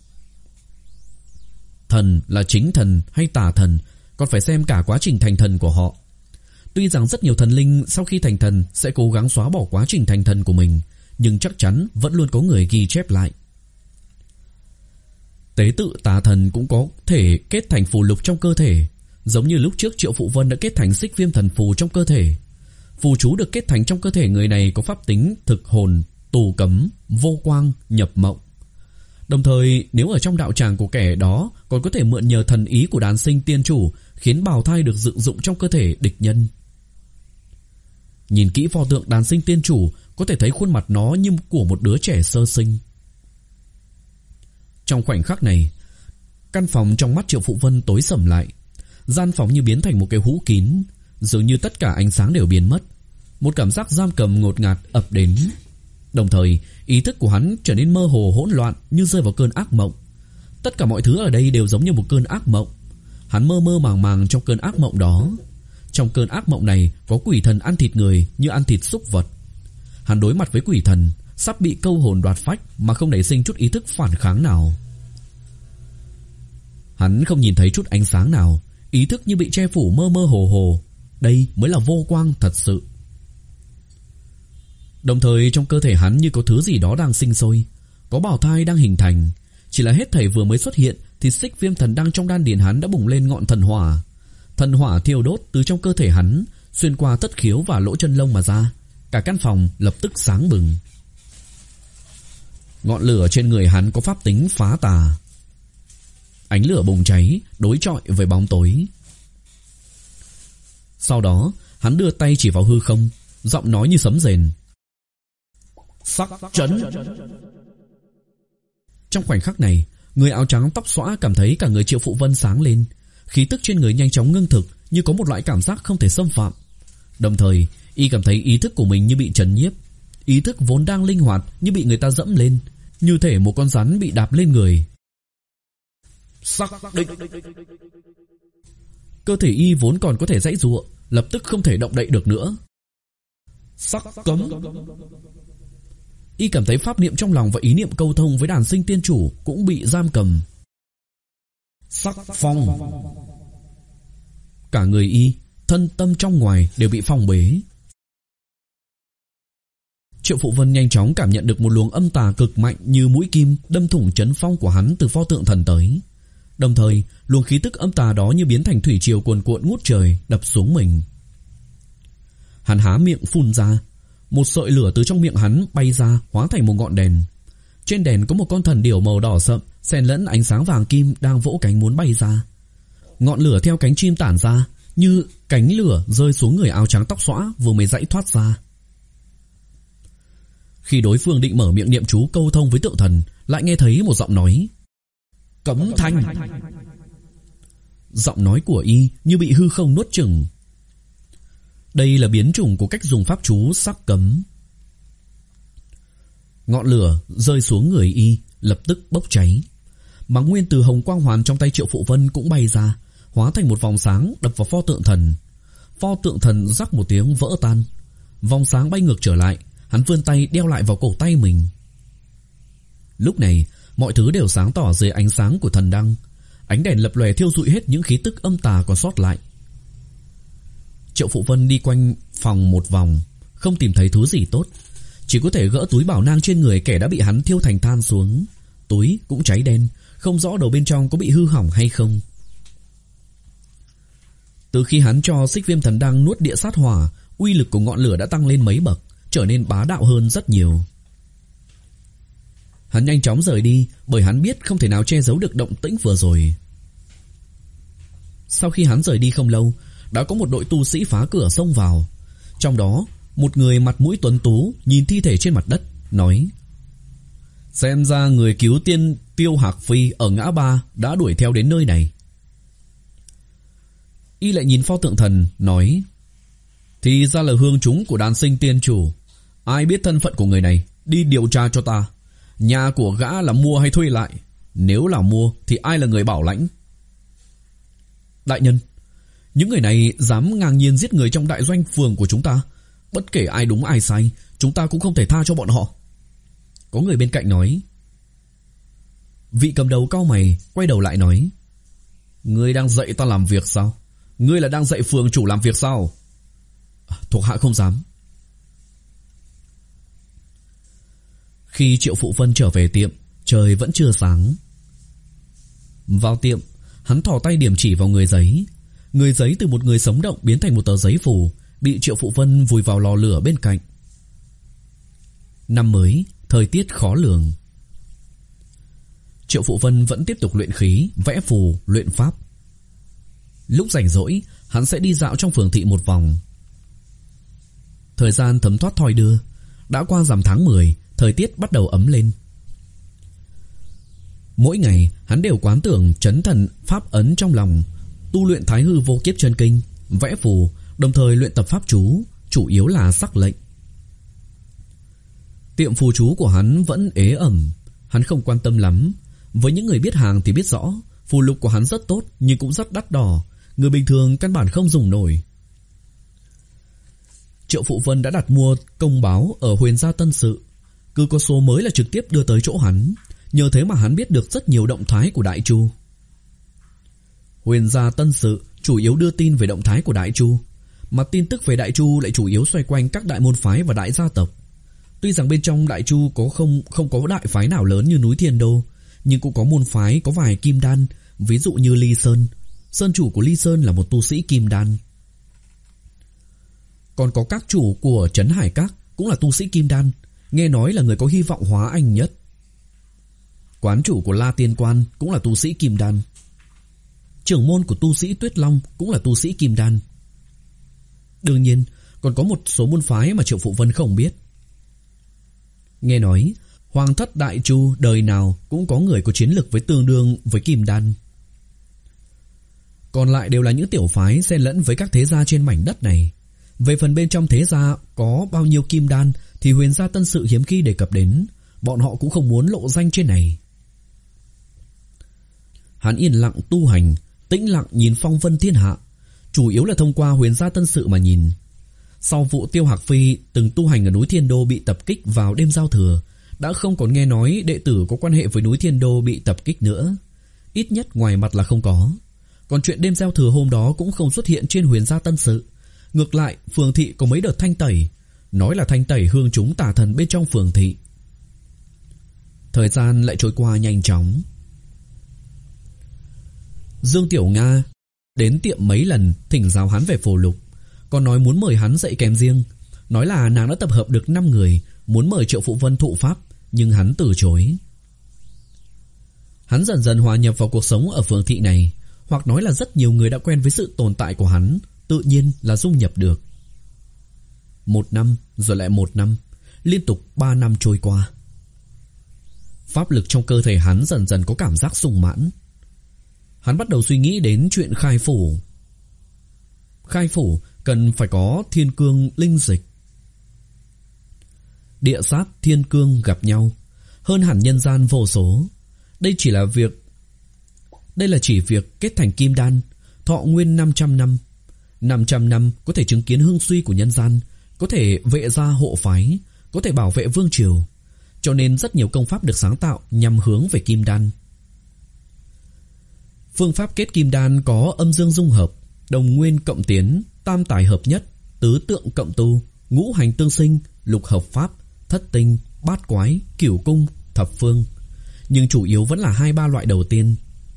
Thần là chính thần hay tà thần, còn phải xem cả quá trình thành thần của họ. Tuy rằng rất nhiều thần linh sau khi thành thần sẽ cố gắng xóa bỏ quá trình thành thần của mình, nhưng chắc chắn vẫn luôn có người ghi chép lại. Tế tự tà thần cũng có thể kết thành phù lục trong cơ thể, giống như lúc trước Triệu Phụ Vân đã kết thành xích viêm thần phù trong cơ thể. Phù chú được kết thành trong cơ thể người này có pháp tính thực hồn, tù cấm, vô quang, nhập mộng. Đồng thời, nếu ở trong đạo tràng của kẻ đó còn có thể mượn nhờ thần ý của đàn sinh tiên chủ, khiến bào thai được dựng dụng trong cơ thể địch nhân. Nhìn kỹ pho tượng đàn sinh tiên chủ, có thể thấy khuôn mặt nó như của một đứa trẻ sơ sinh. Trong khoảnh khắc này, căn phòng trong mắt Triệu Phụ Vân tối sầm lại. Gian phòng như biến thành một cái hũ kín, dường như tất cả ánh sáng đều biến mất. Một cảm giác giam cầm ngột ngạt ập đến. Đồng thời, ý thức của hắn trở nên mơ hồ hỗn loạn như rơi vào cơn ác mộng. Tất cả mọi thứ ở đây đều giống như một cơn ác mộng. Hắn mơ mơ màng màng trong cơn ác mộng đó. Trong cơn ác mộng này có quỷ thần ăn thịt người như ăn thịt súc vật. Hắn đối mặt với quỷ thần, sắp bị câu hồn đoạt phách mà không nảy sinh chút ý thức phản kháng nào. Hắn không nhìn thấy chút ánh sáng nào, ý thức như bị che phủ mơ mơ hồ hồ. Đây mới là vô quang thật sự. Đồng thời trong cơ thể hắn như có thứ gì đó đang sinh sôi, có bào thai đang hình thành. Chỉ là hết thảy vừa mới xuất hiện thì xích viêm thần đăng trong đan điền hắn đã bùng lên ngọn thần hỏa. Thần hỏa thiêu đốt từ trong cơ thể hắn, xuyên qua thất khiếu và lỗ chân lông mà ra. Cả căn phòng lập tức sáng bừng. Ngọn lửa trên người hắn có pháp tính phá tà. Ánh lửa bùng cháy, đối chọi với bóng tối. Sau đó, hắn đưa tay chỉ vào hư không, giọng nói như sấm rền. Sắc chấn. Trong khoảnh khắc này, người áo trắng tóc xõa cảm thấy cả người Triệu Phụ Vân sáng lên. Khí tức trên người nhanh chóng ngưng thực, như có một loại cảm giác không thể xâm phạm. Đồng thời, y cảm thấy ý thức của mình như bị trấn nhiếp. Ý thức vốn đang linh hoạt như bị người ta dẫm lên, như thể một con rắn bị đạp lên người. Sắc định. Cơ thể y vốn còn có thể giãy giụa, lập tức không thể động đậy được nữa. Sắc cấm. Y cảm thấy pháp niệm trong lòng và ý niệm câu thông với đàn sinh tiên chủ cũng bị giam cầm. Sắc phong. Cả người y, thân tâm trong ngoài đều bị phong bế. Triệu Phụ Vân nhanh chóng cảm nhận được một luồng âm tà cực mạnh như mũi kim đâm thủng chấn phong của hắn từ pho tượng thần tới. Đồng thời, luồng khí tức âm tà đó như biến thành thủy triều cuồn cuộn ngút trời đập xuống mình. Hắn há miệng phun ra, một sợi lửa từ trong miệng hắn bay ra hóa thành một ngọn đèn. Trên đèn có một con thần điểu màu đỏ sậm xen lẫn ánh sáng vàng kim đang vỗ cánh muốn bay ra. Ngọn lửa theo cánh chim tản ra, như cánh lửa rơi xuống người áo trắng tóc xõa vừa mới giãy thoát ra. Khi đối phương định mở miệng niệm chú câu thông với tượng thần, lại nghe thấy một giọng nói. Cấm thanh. Giọng nói của y như bị hư không nuốt chửng. Đây là biến chủng của cách dùng pháp chú sắc cấm. Ngọn lửa rơi xuống người y, lập tức bốc cháy. Mà nguyên từ hồng quang hoàn trong tay Triệu Phụ Vân cũng bay ra, hóa thành một vòng sáng đập vào pho tượng thần. Pho tượng thần rắc một tiếng vỡ tan. Vòng sáng bay ngược trở lại, hắn vươn tay đeo lại vào cổ tay mình. Lúc này, mọi thứ đều sáng tỏ dưới ánh sáng của thần đăng. Ánh đèn lập lòe thiêu rụi hết những khí tức âm tà còn sót lại. Triệu Phụ Vân đi quanh phòng một vòng, không tìm thấy thứ gì tốt, chỉ có thể gỡ túi bảo nang trên người kẻ đã bị hắn thiêu thành than xuống. Túi cũng cháy đen, không rõ đầu bên trong có bị hư hỏng hay không. Từ khi hắn cho xích viêm thần đăng nuốt địa sát hỏa, uy lực của ngọn lửa đã tăng lên mấy bậc, trở nên bá đạo hơn rất nhiều. Hắn nhanh chóng rời đi, bởi hắn biết không thể nào che giấu được động tĩnh vừa rồi. Sau khi hắn rời đi không lâu, đã có một đội tu sĩ phá cửa xông vào. Trong đó, một người mặt mũi tuấn tú nhìn thi thể trên mặt đất, nói: Xem ra người cứu tiên Tiêu Hạc Phi ở ngã ba đã đuổi theo đến nơi này. Y lại nhìn pho tượng thần, nói: Thì ra là hương chúng của đàn sinh tiên chủ. Ai biết thân phận của người này, đi điều tra cho ta. Nhà của gã là mua hay thuê lại? Nếu là mua thì ai là người bảo lãnh? Đại nhân, những người này dám ngang nhiên giết người trong đại doanh phường của chúng ta. Bất kể ai đúng ai sai, chúng ta cũng không thể tha cho bọn họ. Có người bên cạnh nói. Vị cầm đầu cau mày, quay đầu lại nói: Ngươi đang dạy ta làm việc sao? Ngươi là đang dạy phường chủ làm việc sao? Thuộc hạ không dám. Khi Triệu Phụ Vân trở về tiệm, trời vẫn chưa sáng. Vào tiệm, hắn thò tay điểm chỉ vào người giấy. Người giấy từ một người sống động biến thành một tờ giấy phù, bị Triệu Phụ Vân vùi vào lò lửa bên cạnh. Năm mới, thời tiết khó lường. Triệu Phụ Vân vẫn tiếp tục luyện khí, vẽ phù, luyện pháp. Lúc rảnh rỗi, hắn sẽ đi dạo trong phường thị một vòng. Thời gian thấm thoát thoi đưa. Đã qua rằm tháng mười, thời tiết bắt đầu ấm lên. Mỗi ngày, hắn đều quán tưởng trấn thần pháp ấn trong lòng, tu luyện Thái Hư Vô Kiếp Chân Kinh, vẽ phù, đồng thời luyện tập pháp chú, chủ yếu là sắc lệnh. Tiệm phù chú của hắn vẫn ế ẩm. Hắn không quan tâm lắm. Với những người biết hàng thì biết rõ, phù lục của hắn rất tốt nhưng cũng rất đắt đỏ, người bình thường căn bản không dùng nổi. Triệu Phụ Vân đã đặt mua công báo ở Huyền Gia Tân Sự, cứ có số mới là trực tiếp đưa tới chỗ hắn. Nhờ thế mà hắn biết được rất nhiều động thái của Đại Chu. Huyền Gia Tân Sự chủ yếu đưa tin về động thái của Đại Chu, mà tin tức về Đại Chu lại chủ yếu xoay quanh các đại môn phái và đại gia tộc. Tuy rằng bên trong Đại Chu có không không có đại phái nào lớn như núi Thiên Đô, nhưng cũng có môn phái có vài kim đan, ví dụ như Ly Sơn. Sơn chủ của Ly Sơn là một tu sĩ kim đan. Còn có các chủ của Trấn Hải Các cũng là tu sĩ kim đan, nghe nói là người có hy vọng hóa anh nhất. Quán chủ của La Tiên Quan cũng là tu sĩ kim đan. Trưởng môn của tu sĩ Tuyết Long cũng là tu sĩ kim đan. Đương nhiên, còn có một số môn phái mà Triệu Phụ Vân không biết. Nghe nói, Hoàng thất Đại Chu đời nào cũng có người có chiến lực với tương đương với kim đan. Còn lại đều là những tiểu phái xen lẫn với các thế gia trên mảnh đất này. Về phần bên trong thế gia có bao nhiêu kim đan thì Huyền Gia Tân Sự hiếm khi đề cập đến, bọn họ cũng không muốn lộ danh trên này. Hắn yên lặng tu hành, tĩnh lặng nhìn phong vân thiên hạ, chủ yếu là thông qua Huyền Gia Tân Sự mà nhìn. Sau vụ Tiêu Hạc Phi từng tu hành ở núi Thiên Đô bị tập kích vào đêm giao thừa, đã không còn nghe nói đệ tử có quan hệ với núi Thiên Đô bị tập kích nữa. Ít nhất ngoài mặt là không có. Còn chuyện đêm giao thừa hôm đó cũng không xuất hiện trên Huyền Gia Tân Sự. Ngược lại, phường thị có mấy đợt thanh tẩy, nói là thanh tẩy hương chúng tà thần bên trong phường thị. Thời gian lại trôi qua nhanh chóng. Dương Tiểu Nga đến tiệm mấy lần thỉnh giáo hắn về phù lục, còn nói muốn mời hắn dạy kèm riêng. Nói là nàng đã tập hợp được năm người, muốn mời Triệu Phụ Vân thụ pháp, nhưng hắn từ chối. Hắn dần dần hòa nhập vào cuộc sống ở phường thị này, hoặc nói là rất nhiều người đã quen với sự tồn tại của hắn, tự nhiên là dung nhập được. Một năm, rồi lại một năm, liên tục ba năm trôi qua. Pháp lực trong cơ thể hắn dần dần có cảm giác sung mãn. Hắn bắt đầu suy nghĩ đến chuyện khai phủ. Khai phủ cần phải có thiên cương linh dịch. Địa sát thiên cương gặp nhau, hơn hẳn nhân gian vô số. Đây chỉ là việc Đây là chỉ việc kết thành kim đan, thọ nguyên năm trăm năm. năm trăm năm có thể chứng kiến hưng suy của nhân gian, có thể vệ gia hộ phái, có thể bảo vệ vương triều. Cho nên rất nhiều công pháp được sáng tạo nhằm hướng về kim đan. Phương pháp kết kim đan có âm dương dung hợp, đồng nguyên cộng tiến, tam tài hợp nhất, tứ tượng cộng tu, ngũ hành tương sinh, lục hợp pháp, thất tinh, bát quái, cửu cung, thập phương. Nhưng chủ yếu vẫn là hai ba loại đầu tiên.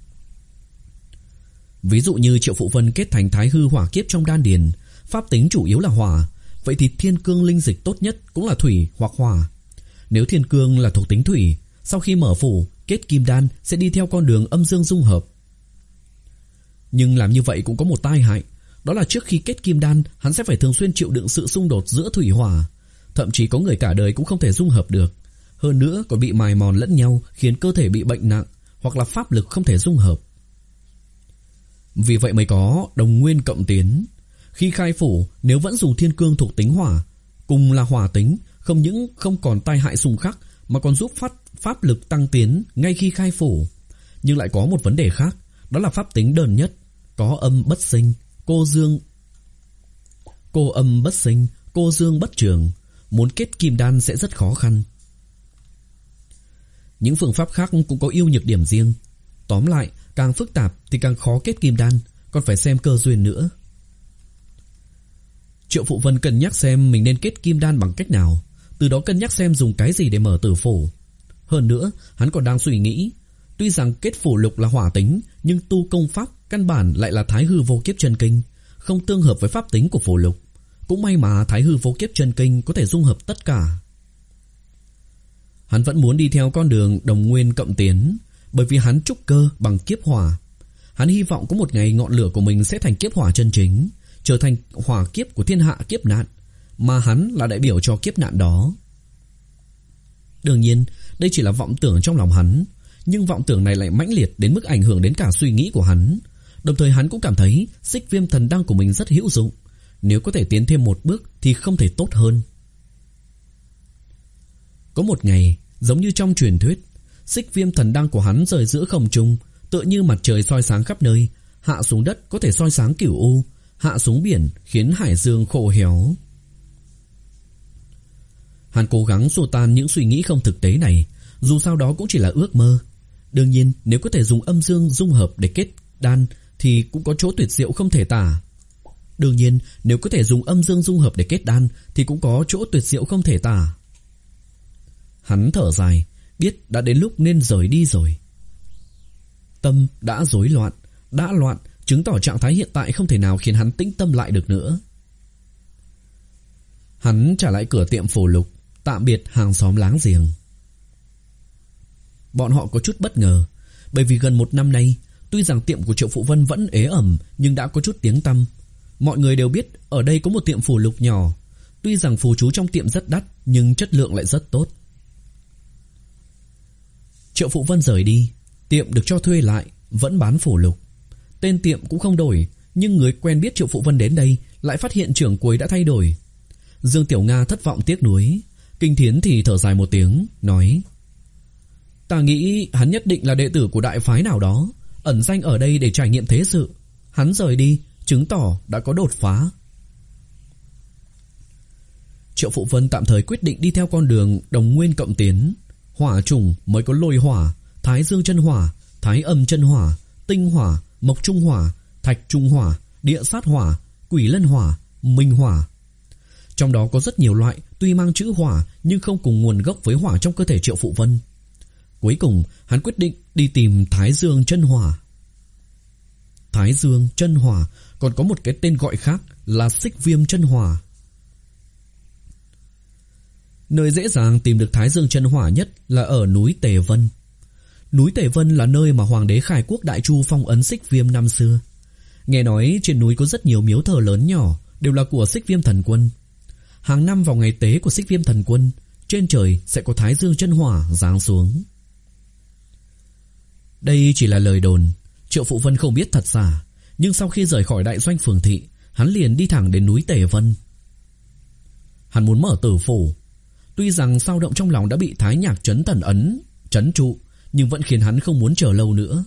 Ví dụ như Triệu Phụ Vân kết thành thái hư hỏa kiếp trong đan điền, pháp tính chủ yếu là hỏa, vậy thì thiên cương linh dịch tốt nhất cũng là thủy hoặc hỏa. Nếu thiên cương là thuộc tính thủy, sau khi mở phủ, kết kim đan sẽ đi theo con đường âm dương dung hợp. Nhưng làm như vậy cũng có một tai hại, đó là trước khi kết kim đan, hắn sẽ phải thường xuyên chịu đựng sự xung đột giữa thủy hỏa. Thậm chí có người cả đời cũng không thể dung hợp được. Hơn nữa còn bị mài mòn lẫn nhau, khiến cơ thể bị bệnh nặng, hoặc là pháp lực không thể dung hợp. Vì vậy mới có đồng nguyên cộng tiến. Khi khai phủ, nếu vẫn dùng thiên cương thuộc tính hỏa, cùng là hỏa tính, không những không còn tai hại xung khắc, mà còn giúp phát pháp lực tăng tiến ngay khi khai phủ. Nhưng lại có một vấn đề khác, đó là pháp tính đơn nhất, có âm bất sinh, cô dương cô âm bất sinh, cô dương bất trường. Muốn kết kim đan sẽ rất khó khăn. Những phương pháp khác cũng có ưu nhược điểm riêng. Tóm lại, càng phức tạp thì càng khó kết kim đan, còn phải xem cơ duyên nữa. Triệu Phụ Vân cân nhắc xem mình nên kết kim đan bằng cách nào, từ đó cân nhắc xem dùng cái gì để mở tử phủ. Hơn nữa, hắn còn đang suy nghĩ, tuy rằng kết phủ lục là hỏa tính, nhưng tu công pháp căn bản lại là thái hư vô kiếp chân kinh, không tương hợp với pháp tính của phủ lục. Cũng may mà thái hư vô kiếp chân kinh có thể dung hợp tất cả. Hắn vẫn muốn đi theo con đường đồng nguyên cộng tiến, bởi vì hắn trúc cơ bằng kiếp hỏa. Hắn hy vọng có một ngày ngọn lửa của mình sẽ thành kiếp hỏa chân chính, trở thành hỏa kiếp của thiên hạ kiếp nạn, mà hắn là đại biểu cho kiếp nạn đó. Đương nhiên, đây chỉ là vọng tưởng trong lòng hắn, nhưng vọng tưởng này lại mãnh liệt đến mức ảnh hưởng đến cả suy nghĩ của hắn. Đồng thời hắn cũng cảm thấy xích viêm thần đăng của mình rất hữu dụng, nếu có thể tiến thêm một bước thì không thể tốt hơn. Có một ngày, giống như trong truyền thuyết, Xích Viêm thần đăng của hắn rơi giữa không trung, tựa như mặt trời soi sáng khắp nơi, hạ xuống đất có thể soi sáng cửu u, hạ xuống biển khiến hải dương khô héo. Hắn cố gắng xua tan những suy nghĩ không thực tế này, dù sao đó cũng chỉ là ước mơ. Đương nhiên, nếu có thể dùng âm dương dung hợp để kết đan thì cũng có chỗ tuyệt diệu không thể tả. Đương nhiên, nếu có thể dùng âm dương dung hợp để kết đan thì cũng có chỗ tuyệt diệu không thể tả. Hắn thở dài, biết đã đến lúc nên rời đi rồi. Tâm đã rối loạn, đã loạn, chứng tỏ trạng thái hiện tại không thể nào khiến hắn tĩnh tâm lại được nữa. Hắn trả lại cửa tiệm phổ lục, tạm biệt hàng xóm láng giềng. Bọn họ có chút bất ngờ, bởi vì gần một năm nay, tuy rằng tiệm của Triệu Phụ Vân vẫn ế ẩm nhưng đã có chút tiếng tăm. Mọi người đều biết ở đây có một tiệm phù lục nhỏ, tuy rằng phù chú trong tiệm rất đắt nhưng chất lượng lại rất tốt. Triệu Phụ Vân rời đi, tiệm được cho thuê lại, vẫn bán phù lục. Tên tiệm cũng không đổi, nhưng người quen biết Triệu Phụ Vân đến đây lại phát hiện trưởng quầy đã thay đổi. Dương Tiểu Nga thất vọng tiếc nuối, Kinh Thiến thì thở dài một tiếng, nói: Ta nghĩ hắn nhất định là đệ tử của đại phái nào đó, ẩn danh ở đây để trải nghiệm thế sự. Hắn rời đi, chứng tỏ đã có đột phá. Triệu Phụ Vân tạm thời quyết định đi theo con đường đồng nguyên cộng tiến. Hỏa trùng mới có lôi hỏa, thái dương chân hỏa, thái âm chân hỏa, tinh hỏa, mộc trung hỏa, thạch trung hỏa, địa sát hỏa, quỷ lân hỏa, minh hỏa. Trong đó có rất nhiều loại tuy mang chữ hỏa nhưng không cùng nguồn gốc với hỏa trong cơ thể Triệu Phụ Vân. Cuối cùng hắn quyết định đi tìm thái dương chân hỏa. Thái dương chân hỏa còn có một cái tên gọi khác là xích viêm chân hỏa. Nơi dễ dàng tìm được thái dương chân hỏa nhất là ở núi Tề Vân. Núi Tề Vân là nơi mà Hoàng đế Khai Quốc Đại Chu phong ấn xích viêm năm xưa. Nghe nói trên núi có rất nhiều miếu thờ lớn nhỏ, đều là của xích viêm thần quân. Hàng năm vào ngày tế của xích viêm thần quân, trên trời sẽ có thái dương chân hỏa giáng xuống. Đây chỉ là lời đồn, Triệu Phụ Vân không biết thật giả, nhưng sau khi rời khỏi đại doanh phường thị, hắn liền đi thẳng đến núi Tề Vân. Hắn muốn mở tử phủ. Tuy rằng dao động trong lòng đã bị Thái Nhạc Trấn Thần ấn trấn trụ, nhưng vẫn khiến hắn không muốn chờ lâu nữa.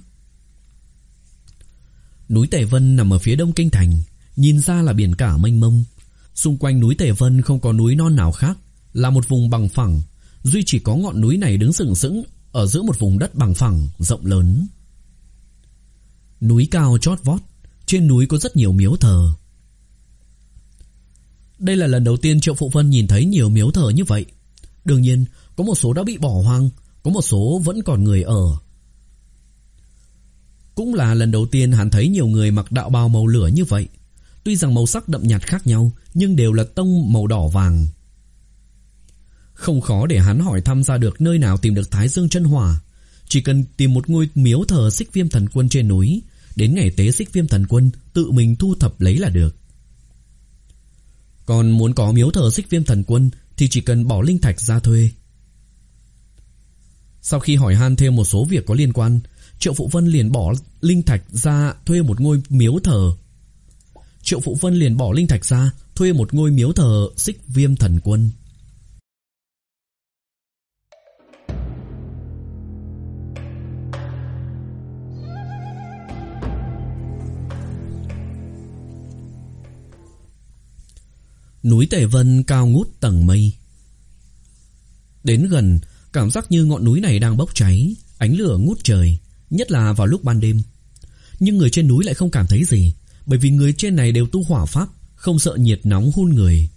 Núi Tề Vân nằm ở phía đông kinh thành, nhìn ra là biển cả mênh mông. Xung quanh núi Tề Vân không có núi non nào khác, là một vùng bằng phẳng, duy chỉ có ngọn núi này đứng sừng sững ở giữa một vùng đất bằng phẳng rộng lớn. Núi cao chót vót, trên núi có rất nhiều miếu thờ. Đây là lần đầu tiên Triệu Phụ Vân nhìn thấy nhiều miếu thờ như vậy. Đương nhiên, có một số đã bị bỏ hoang, có một số vẫn còn người ở. Cũng là lần đầu tiên hắn thấy nhiều người mặc đạo bào màu lửa như vậy. Tuy rằng màu sắc đậm nhạt khác nhau, nhưng đều là tông màu đỏ vàng. Không khó để hắn hỏi thăm ra được nơi nào tìm được thái dương chân hỏa. Chỉ cần tìm một ngôi miếu thờ xích viêm thần quân trên núi, đến ngày tế xích viêm thần quân tự mình thu thập lấy là được. Còn muốn có miếu thờ xích viêm thần quân thì chỉ cần bỏ linh thạch ra thuê. Sau khi hỏi han thêm một số việc có liên quan, Triệu Phụ Vân liền bỏ linh thạch ra thuê một ngôi miếu thờ. Triệu Phụ Vân liền bỏ linh thạch ra thuê một ngôi miếu thờ xích viêm thần quân. Núi Tề Vân cao ngút tầng mây. Đến gần, cảm giác như ngọn núi này đang bốc cháy, ánh lửa ngút trời, nhất là vào lúc ban đêm. Nhưng người trên núi lại không cảm thấy gì, bởi vì người trên này đều tu hỏa pháp, không sợ nhiệt nóng hun người.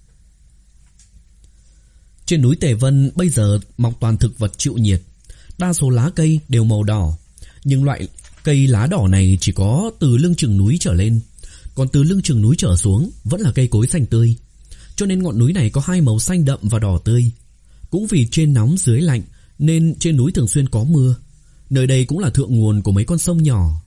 Trên núi Tề Vân bây giờ mọc toàn thực vật chịu nhiệt, đa số lá cây đều màu đỏ, nhưng loại cây lá đỏ này chỉ có từ lưng chừng núi trở lên, còn từ lưng chừng núi trở xuống vẫn là cây cối xanh tươi. Cho nên ngọn núi này có hai màu xanh đậm và đỏ tươi. Cũng vì trên nóng dưới lạnh nên trên núi thường xuyên có mưa. Nơi đây cũng là thượng nguồn của mấy con sông nhỏ.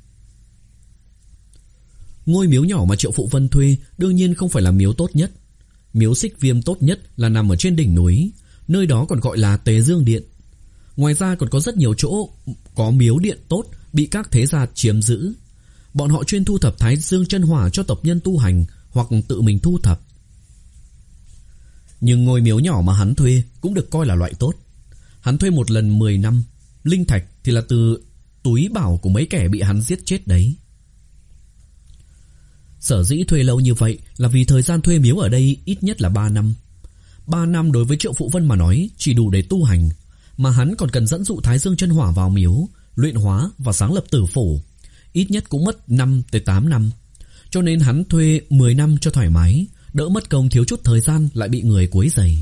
Ngôi miếu nhỏ mà Triệu Phụ Vân thuê đương nhiên không phải là miếu tốt nhất. Miếu xích viêm tốt nhất là nằm ở trên đỉnh núi, nơi đó còn gọi là Tế Dương Điện. Ngoài ra còn có rất nhiều chỗ có miếu điện tốt bị các thế gia chiếm giữ. Bọn họ chuyên thu thập thái dương chân hỏa cho tộc nhân tu hành hoặc tự mình thu thập. Nhưng ngôi miếu nhỏ mà hắn thuê cũng được coi là loại tốt. Hắn thuê một lần mười năm, linh thạch thì là từ túi bảo của mấy kẻ bị hắn giết chết đấy. Sở dĩ thuê lâu như vậy là vì thời gian thuê miếu ở đây ít nhất là ba năm. ba năm đối với Triệu Phụ Vân mà nói chỉ đủ để tu hành, mà hắn còn cần dẫn dụ Thái Dương Chân Hỏa vào miếu, luyện hóa và sáng lập tử phủ, ít nhất cũng mất năm tới tám năm. Cho nên hắn thuê mười năm cho thoải mái, đỡ mất công thiếu chút thời gian lại bị người quấy rầy.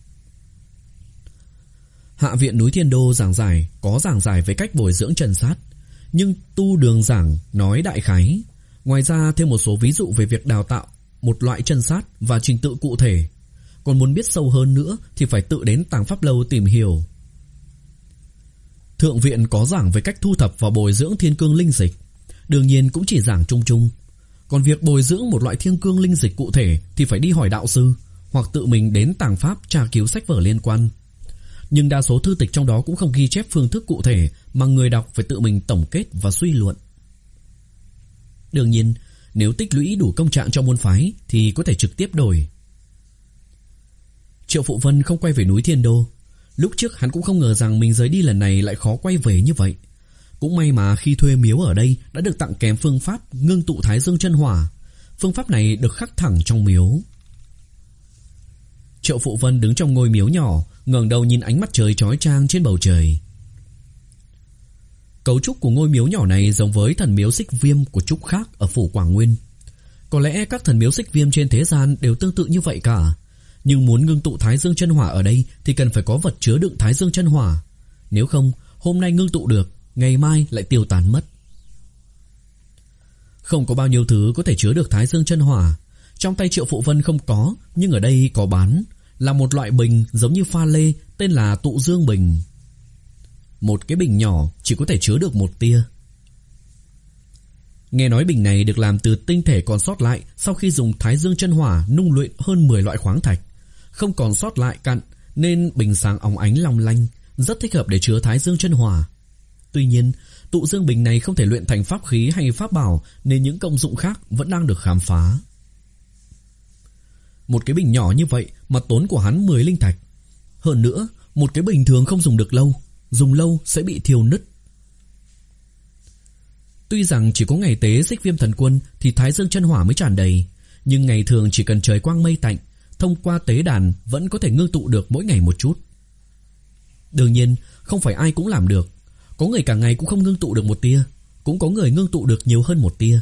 Hạ viện núi Thiên Đô giảng giải có giảng giải về cách bồi dưỡng chân sát, nhưng tu đường giảng nói đại khái. Ngoài ra thêm một số ví dụ về việc đào tạo một loại chân sát và trình tự cụ thể. Còn muốn biết sâu hơn nữa thì phải tự đến Tàng Pháp Lâu tìm hiểu. Thượng viện có giảng về cách thu thập và bồi dưỡng thiên cương linh dịch, đương nhiên cũng chỉ giảng chung chung. Còn việc bồi dưỡng một loại thiên cương linh dịch cụ thể thì phải đi hỏi đạo sư, hoặc tự mình đến tàng pháp tra cứu sách vở liên quan. Nhưng đa số thư tịch trong đó cũng không ghi chép phương thức cụ thể, mà người đọc phải tự mình tổng kết và suy luận. Đương nhiên, nếu tích lũy đủ công trạng cho môn phái thì có thể trực tiếp đổi. Triệu Phụ Vân không quay về núi Thiên Đô. Lúc trước hắn cũng không ngờ rằng mình rời đi lần này lại khó quay về như vậy. Cũng may mà khi thuê miếu ở đây đã được tặng kèm phương pháp ngưng tụ Thái Dương Chân Hỏa. Phương pháp này được khắc thẳng trong miếu. Triệu Phụ Vân đứng trong ngôi miếu nhỏ, ngẩng đầu nhìn ánh mặt trời chói chang trên bầu trời. Cấu trúc của ngôi miếu nhỏ này giống với thần miếu Xích Viêm của Trúc khác ở phủ Quảng Nguyên. Có lẽ các thần miếu Xích Viêm trên thế gian đều tương tự như vậy cả. Nhưng muốn ngưng tụ Thái Dương Chân Hỏa ở đây thì cần phải có vật chứa đựng Thái Dương Chân Hỏa. Nếu không, hôm nay ngưng tụ được, ngày mai lại tiêu tán mất. Không có bao nhiêu thứ có thể chứa được Thái Dương Chân Hỏa. Trong tay Triệu Phụ Vân không có, nhưng ở đây có bán, là một loại bình giống như pha lê, tên là Tụ Dương Bình. Một cái bình nhỏ chỉ có thể chứa được một tia. Nghe nói bình này được làm từ tinh thể còn sót lại sau khi dùng Thái Dương Chân Hỏa nung luyện hơn mười loại khoáng thạch, không còn sót lại cặn, nên bình sáng óng ánh long lanh, rất thích hợp để chứa Thái Dương Chân Hỏa. Tuy nhiên, Tụ Dương Bình này không thể luyện thành pháp khí hay pháp bảo, nên những công dụng khác vẫn đang được khám phá. Một cái bình nhỏ như vậy mà tốn của hắn mười linh thạch. Hơn nữa, một cái bình thường không dùng được lâu, dùng lâu sẽ bị thiêu nứt. Tuy rằng chỉ có ngày tế Xích Viêm Thần Quân thì Thái Dương Chân Hỏa mới tràn đầy, nhưng ngày thường chỉ cần trời quang mây tạnh, thông qua tế đàn vẫn có thể ngưng tụ được mỗi ngày một chút. Đương nhiên, không phải ai cũng làm được. Có người cả ngày cũng không ngưng tụ được một tia, cũng có người ngưng tụ được nhiều hơn một tia.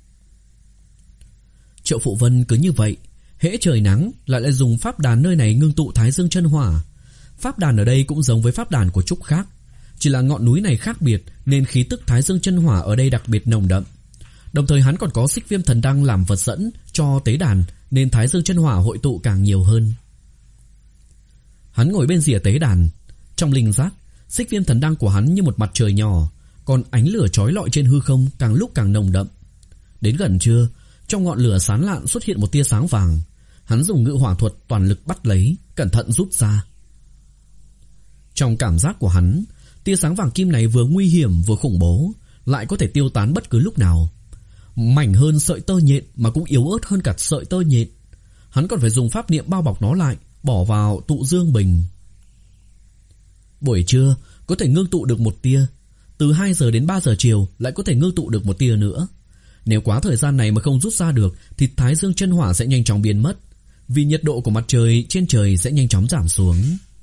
Triệu Phụ Vân cứ như vậy, hễ trời nắng lại lại dùng pháp đàn nơi này ngưng tụ Thái Dương Chân Hỏa. Pháp đàn ở đây cũng giống với pháp đàn của Trúc khác, chỉ là ngọn núi này khác biệt nên khí tức Thái Dương Chân Hỏa ở đây đặc biệt nồng đậm. Đồng thời hắn còn có Xích Viêm Thần Đăng làm vật dẫn cho tế đàn, nên Thái Dương Chân Hỏa hội tụ càng nhiều hơn. Hắn ngồi bên rìa tế đàn, trong linh giác, Xích Viêm Thần Đăng của hắn như một mặt trời nhỏ, còn ánh lửa chói lọi trên hư không càng lúc càng nồng đậm. Đến gần trưa, trong ngọn lửa sáng lạn xuất hiện một tia sáng vàng. Hắn dùng ngự hỏa thuật toàn lực bắt lấy, cẩn thận rút ra. Trong cảm giác của hắn, tia sáng vàng kim này vừa nguy hiểm vừa khủng bố, lại có thể tiêu tán bất cứ lúc nào. Mảnh hơn sợi tơ nhện mà cũng yếu ớt hơn cả sợi tơ nhện. Hắn còn phải dùng pháp niệm bao bọc nó lại, bỏ vào Tụ Dương Bình. Buổi trưa có thể ngưng tụ được một tia, từ hai giờ đến ba giờ chiều lại có thể ngưng tụ được một tia nữa. Nếu quá thời gian này mà không rút ra được thì Thái Dương Chân Hỏa sẽ nhanh chóng biến mất, vì nhiệt độ của mặt trời trên trời sẽ nhanh chóng giảm xuống.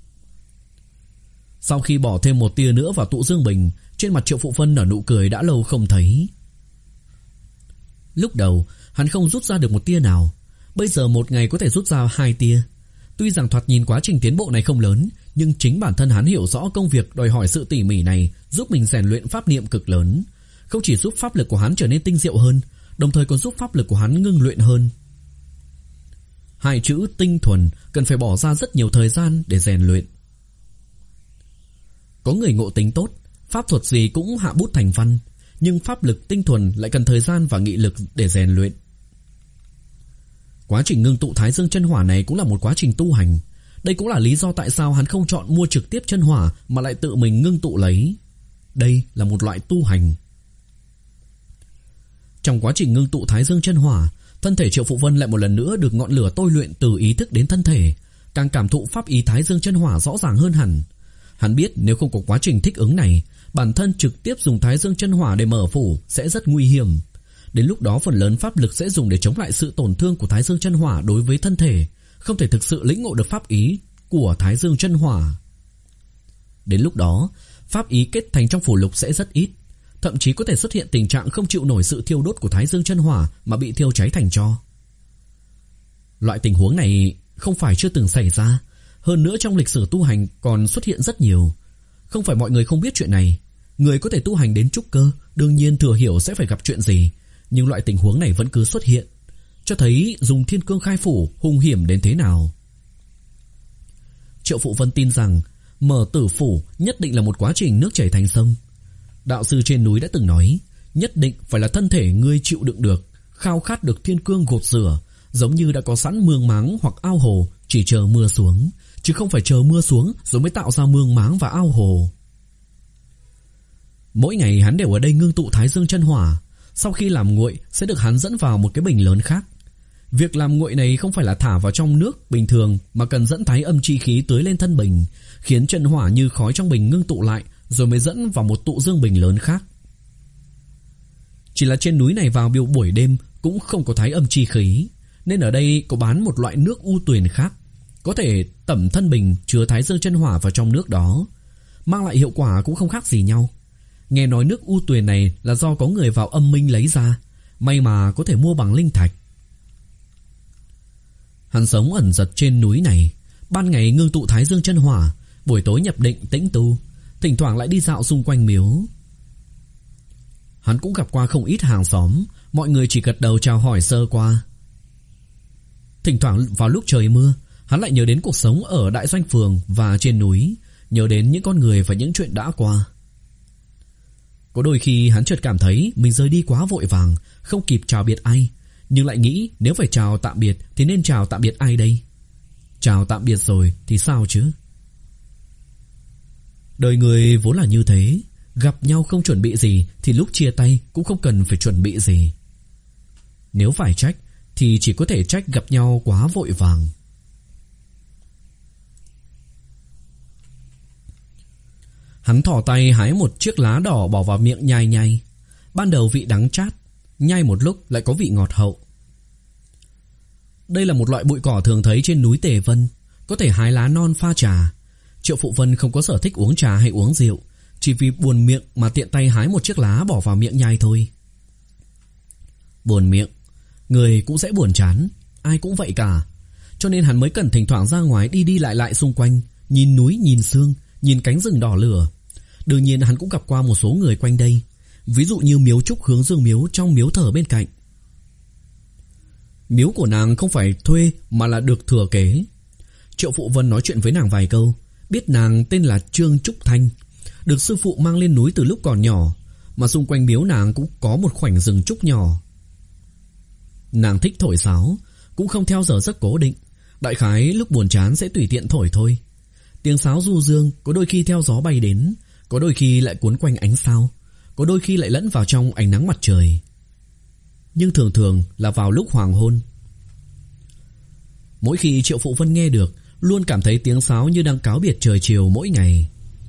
Sau khi bỏ thêm một tia nữa vào Tụ Dương Bình, trên mặt Triệu Phụ Vân nở nụ cười đã lâu không thấy. Lúc đầu hắn không rút ra được một tia nào, bây giờ một ngày có thể rút ra hai tia. Tuy rằng thoạt nhìn quá trình tiến bộ này không lớn, nhưng chính bản thân hắn hiểu rõ công việc đòi hỏi sự tỉ mỉ này giúp mình rèn luyện pháp niệm cực lớn, không chỉ giúp pháp lực của hắn trở nên tinh diệu hơn, đồng thời còn giúp pháp lực của hắn ngưng luyện hơn. Hai chữ tinh thuần cần phải bỏ ra rất nhiều thời gian để rèn luyện. Có người ngộ tính tốt, pháp thuật gì cũng hạ bút thành văn, nhưng pháp lực tinh thuần lại cần thời gian và nghị lực để rèn luyện. Quá trình ngưng tụ Thái Dương Chân Hỏa này cũng là một quá trình tu hành. Đây cũng là lý do tại sao hắn không chọn mua trực tiếp chân hỏa mà lại tự mình ngưng tụ lấy. Đây là một loại tu hành. Trong quá trình ngưng tụ Thái Dương Chân Hỏa, thân thể Triệu Phụ Vân lại một lần nữa được ngọn lửa tôi luyện từ ý thức đến thân thể, càng cảm thụ pháp ý Thái Dương Chân Hỏa rõ ràng hơn hẳn. Hắn biết nếu không có quá trình thích ứng này, bản thân trực tiếp dùng Thái Dương chân hỏa để mở phủ sẽ rất nguy hiểm. Đến lúc đó phần lớn pháp lực sẽ dùng để chống lại sự tổn thương của Thái Dương chân hỏa đối với thân thể, không thể thực sự lĩnh ngộ được pháp ý của Thái Dương chân hỏa. Đến lúc đó, pháp ý kết thành trong phù lục sẽ rất ít, thậm chí có thể xuất hiện tình trạng không chịu nổi sự thiêu đốt của Thái Dương chân hỏa mà bị thiêu cháy thành tro. Loại tình huống này không phải chưa từng xảy ra, hơn nữa trong lịch sử tu hành còn xuất hiện rất nhiều. Không phải mọi người không biết chuyện này. Người có thể tu hành đến trúc cơ đương nhiên thừa hiểu sẽ phải gặp chuyện gì, nhưng loại tình huống này vẫn cứ xuất hiện, cho thấy dùng thiên cương khai phủ hung hiểm đến thế nào. Triệu Phụ Vân tin rằng mở tử phủ nhất định là một quá trình nước chảy thành sông. Đạo sư trên núi đã từng nói, nhất định phải là thân thể ngươi chịu đựng được, khao khát được thiên cương gột rửa, giống như đã có sẵn mương máng hoặc ao hồ, chỉ chờ mưa xuống, chứ không phải chờ mưa xuống rồi mới tạo ra mương máng và ao hồ. Mỗi ngày hắn đều ở đây ngưng tụ Thái Dương chân hỏa, sau khi làm nguội sẽ được hắn dẫn vào một cái bình lớn khác. Việc làm nguội này không phải là thả vào trong nước bình thường, mà cần dẫn thái âm chi khí tưới lên thân bình, khiến chân hỏa như khói trong bình ngưng tụ lại, rồi mới dẫn vào một tụ dương bình lớn khác. Chỉ là trên núi này vào biểu buổi đêm cũng không có thái âm chi khí, nên ở đây có bán một loại nước u tuyền khác, có thể tẩm thân bình chứa Thái Dương chân hỏa vào trong nước đó, mang lại hiệu quả cũng không khác gì nhau. Nghe nói nước u tuyền này là do có người vào âm minh lấy ra, may mà có thể mua bằng linh thạch. Hắn sống ẩn giật trên núi này, ban ngày ngưng tụ Thái Dương chân hỏa, buổi tối nhập định tĩnh tu, thỉnh thoảng lại đi dạo xung quanh miếu. Hắn cũng gặp qua không ít hàng xóm, mọi người chỉ gật đầu chào hỏi sơ qua. Thỉnh thoảng vào lúc trời mưa, hắn lại nhớ đến cuộc sống ở đại doanh phường và trên núi, nhớ đến những con người và những chuyện đã qua. Có đôi khi hắn chợt cảm thấy mình rời đi quá vội vàng, không kịp chào biệt ai, nhưng lại nghĩ nếu phải chào tạm biệt thì nên chào tạm biệt ai đây? Chào tạm biệt rồi thì sao chứ? Đời người vốn là như thế, gặp nhau không chuẩn bị gì thì lúc chia tay cũng không cần phải chuẩn bị gì. Nếu phải trách thì chỉ có thể trách gặp nhau quá vội vàng. Hắn thò tay hái một chiếc lá đỏ bỏ vào miệng nhai nhai. Ban đầu vị đắng chát, nhai một lúc lại có vị ngọt hậu. Đây là một loại bụi cỏ thường thấy trên núi Tề Vân, có thể hái lá non pha trà. Triệu Phụ Vân không có sở thích uống trà hay uống rượu, chỉ vì buồn miệng mà tiện tay hái một chiếc lá bỏ vào miệng nhai thôi. Buồn miệng, người cũng sẽ buồn chán, ai cũng vậy cả. Cho nên hắn mới cần thỉnh thoảng ra ngoài đi đi lại lại xung quanh, nhìn núi nhìn sương, nhìn cánh rừng đỏ lửa. Đương nhiên hắn cũng gặp qua một số người quanh đây, ví dụ như Miếu Trúc Hướng Dương Miếu trong miếu thờ bên cạnh. Miếu của nàng không phải thuê mà là được thừa kế. Triệu Phụ Vân nói chuyện với nàng vài câu, biết nàng tên là Trương Trúc Thanh, được sư phụ mang lên núi từ lúc còn nhỏ, mà xung quanh miếu nàng cũng có một khoảnh rừng trúc nhỏ. Nàng thích thổi sáo, cũng không theo giờ giấc cố định, đại khái lúc buồn chán sẽ tùy tiện thổi thôi. Tiếng sáo du dương có đôi khi theo gió bay đến, có đôi khi lại cuốn quanh ánh sao, có đôi khi lại lẫn vào trong ánh nắng mặt trời. Nhưng thường thường là vào lúc hoàng hôn. Mỗi khi Triệu Phụ Vân nghe được, luôn cảm thấy tiếng sáo như đang cáo biệt trời chiều mỗi ngày.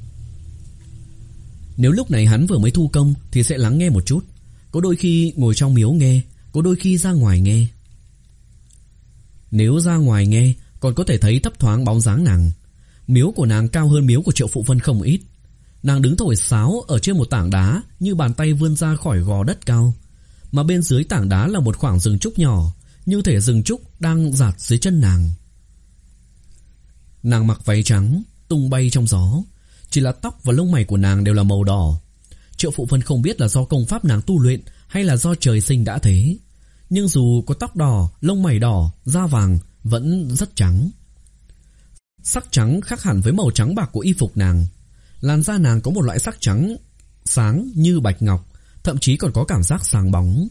Nếu lúc này hắn vừa mới thu công thì sẽ lắng nghe một chút, có đôi khi ngồi trong miếu nghe, có đôi khi ra ngoài nghe. Nếu ra ngoài nghe còn có thể thấy thấp thoáng bóng dáng nàng. Miếu của nàng cao hơn miếu của Triệu Phụ Vân không ít. Nàng đứng thổi sáo ở trên một tảng đá, như bàn tay vươn ra khỏi gò đất cao, mà bên dưới tảng đá là một khoảng rừng trúc nhỏ, như thể rừng trúc đang rạt dưới chân nàng. Nàng mặc váy trắng, tung bay trong gió, chỉ là tóc và lông mày của nàng đều là màu đỏ. Triệu Phụ Vân không biết là do công pháp nàng tu luyện hay là do trời sinh đã thế, nhưng dù có tóc đỏ, lông mày đỏ, da vàng, vẫn rất trắng. Sắc trắng khác hẳn với màu trắng bạc của y phục nàng. Làn da nàng có một loại sắc trắng sáng như bạch ngọc, thậm chí còn có cảm giác sáng bóng.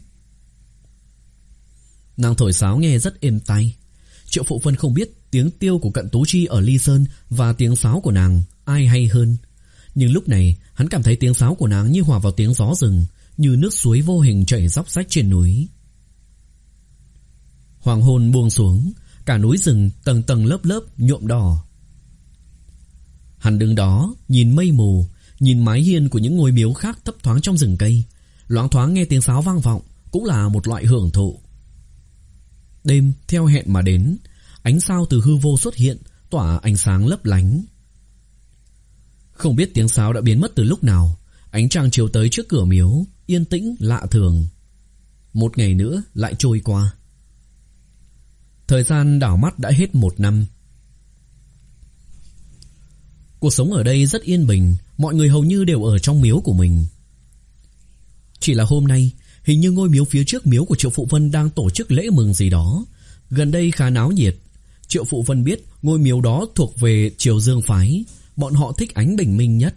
Nàng thổi sáo nghe rất êm tai. Triệu Phụ Vân không biết tiếng tiêu của Cận Tú Chi ở Ly Sơn và tiếng sáo của nàng ai hay hơn, nhưng lúc này hắn cảm thấy tiếng sáo của nàng như hòa vào tiếng gió rừng, như nước suối vô hình chảy róc rách trên núi. Hoàng hôn buông xuống, cả núi rừng tầng tầng lớp lớp nhuộm đỏ. Hắn đứng đó, nhìn mây mù, nhìn mái hiên của những ngôi miếu khác thấp thoáng trong rừng cây, loáng thoáng nghe tiếng sáo vang vọng, cũng là một loại hưởng thụ. Đêm theo hẹn mà đến, ánh sao từ hư vô xuất hiện, tỏa ánh sáng lấp lánh. Không biết tiếng sáo đã biến mất từ lúc nào, ánh trăng chiếu tới trước cửa miếu, yên tĩnh lạ thường. Một ngày nữa lại trôi qua. Thời gian đảo mắt đã hết một năm. Cuộc sống ở đây rất yên bình, mọi người hầu như đều ở trong miếu của mình. Chỉ là hôm nay, hình như ngôi miếu phía trước miếu của Triệu Phụ Vân đang tổ chức lễ mừng gì đó. Gần đây khá náo nhiệt. Triệu Phụ Vân biết ngôi miếu đó thuộc về Triều Dương phái, bọn họ thích ánh bình minh nhất.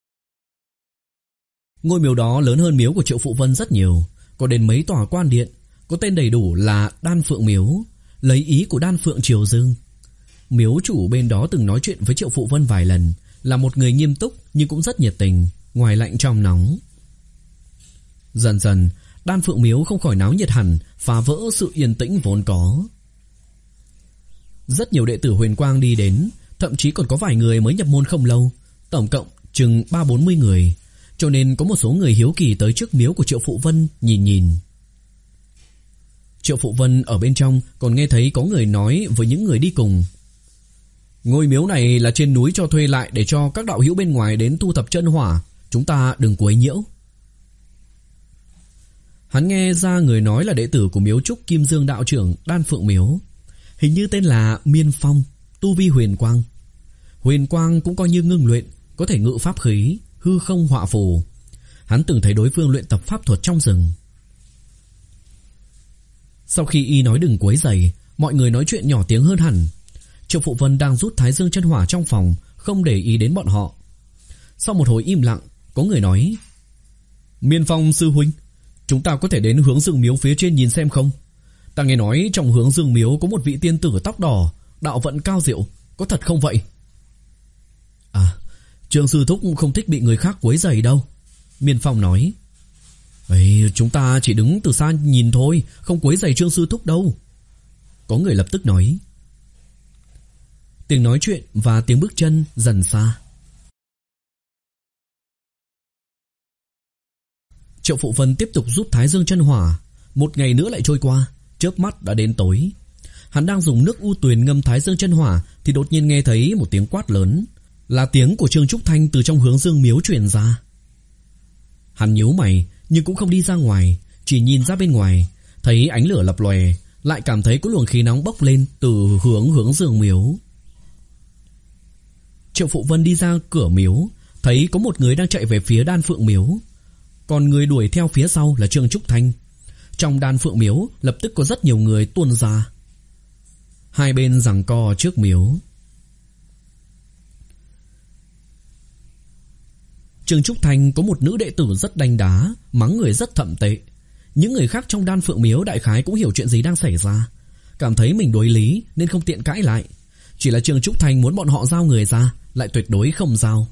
Ngôi miếu đó lớn hơn miếu của Triệu Phụ Vân rất nhiều, có đến mấy tòa quan điện, có tên đầy đủ là Đan Phượng Miếu, lấy ý của Đan Phượng Triều Dương. Miếu chủ bên đó từng nói chuyện với Triệu Phụ Vân vài lần, là một người nghiêm túc nhưng cũng rất nhiệt tình, ngoài lạnh trong nóng. Dần dần, Đan Phượng Miếu không khỏi náo nhiệt hẳn, phá vỡ sự yên tĩnh vốn có. Rất nhiều đệ tử Huyền Quang đi đến, thậm chí còn có vài người mới nhập môn không lâu, tổng cộng chừng ba bốn mươi người, cho nên có một số người hiếu kỳ tới trước miếu của Triệu Phụ Vân nhìn nhìn. Triệu Phụ Vân ở bên trong còn nghe thấy có người nói với những người đi cùng: ngôi miếu này là trên núi cho thuê lại để cho các đạo hữu bên ngoài đến thu thập chân hỏa, chúng ta đừng quấy nhiễu. Hắn nghe ra người nói là đệ tử của miếu trúc Kim Dương đạo trưởng Đan Phượng Miếu, hình như tên là Miên Phong, tu vi huyền quang. Huyền quang cũng coi như ngưng luyện, có thể ngự pháp khí, hư không họa phù. Hắn từng thấy đối phương luyện tập pháp thuật trong rừng. Sau khi y nói đừng quấy rầy, mọi người nói chuyện nhỏ tiếng hơn hẳn. Triệu Phụ Vân đang rút thái dương chân hỏa trong phòng, không để ý đến bọn họ. Sau một hồi im lặng, có người nói: Miên Phong sư huynh, chúng ta có thể đến hướng Dương Miếu phía trên nhìn xem không? Ta nghe nói trong hướng Dương Miếu có một vị tiên tử tóc đỏ, đạo vận cao diệu, có thật không vậy? À, Trương sư thúc không thích bị người khác quấy rầy đâu, Miên Phong nói. Ê, chúng ta chỉ đứng từ xa nhìn thôi, không quấy rầy Trương sư thúc đâu, có người lập tức nói. Tiếng nói chuyện và tiếng bước chân dần xa. Triệu Phụ Vân tiếp tục rút thái dương chân hỏa. Một ngày nữa lại trôi qua, chớp mắt đã đến tối. Hắn đang dùng nước u tuyền ngâm thái dương chân hỏa thì đột nhiên nghe thấy một tiếng quát lớn, là tiếng của Trương Trúc Thanh từ trong hướng Dương Miếu truyền ra. Hắn nhíu mày nhưng cũng không đi ra ngoài, chỉ nhìn ra bên ngoài, thấy ánh lửa lập lòe, lại cảm thấy có luồng khí nóng bốc lên từ hướng hướng Dương Miếu. Triệu Phụ Vân đi ra cửa miếu, thấy có một người đang chạy về phía Đan Phượng Miếu, còn người đuổi theo phía sau là Trương Trúc Thanh. Trong Đan Phượng Miếu lập tức có rất nhiều người tuôn ra. Hai bên giằng co trước miếu. Trương Trúc Thanh có một nữ đệ tử rất đanh đá, mắng người rất thậm tệ. Những người khác trong Đan Phượng Miếu đại khái cũng hiểu chuyện gì đang xảy ra, cảm thấy mình đối lý nên không tiện cãi lại. Chỉ là Trương Trúc Thanh muốn bọn họ giao người ra, lại tuyệt đối không giao.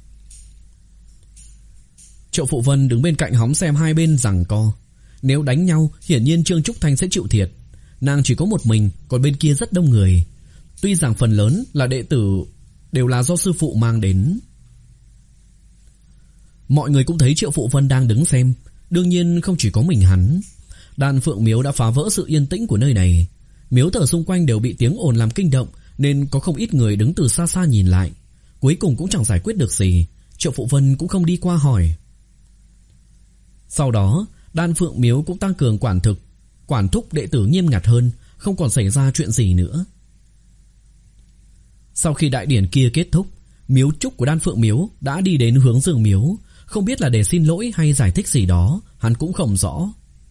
Triệu Phụ Vân đứng bên cạnh hóng xem hai bên giằng co. Nếu đánh nhau, hiển nhiên Trương Trúc Thanh sẽ chịu thiệt. Nàng chỉ có một mình, còn bên kia rất đông người. Tuy rằng phần lớn là đệ tử đều là do sư phụ mang đến. Mọi người cũng thấy Triệu Phụ Vân đang đứng xem. Đương nhiên không chỉ có mình hắn. Đan Phượng Miếu đã phá vỡ sự yên tĩnh của nơi này. Miếu thờ xung quanh đều bị tiếng ồn làm kinh động, nên có không ít người đứng từ xa xa nhìn lại. Cuối cùng cũng chẳng giải quyết được gì. Triệu Phụ Vân cũng không đi qua hỏi. Sau đó Đan Phượng Miếu cũng tăng cường quản thực, quản thúc đệ tử nghiêm ngặt hơn, không còn xảy ra chuyện gì nữa. Sau khi đại điển kia kết thúc, miếu trúc của Đan Phượng Miếu đã đi đến hướng Dương Miếu. Không biết là để xin lỗi hay giải thích gì đó, hắn cũng không rõ.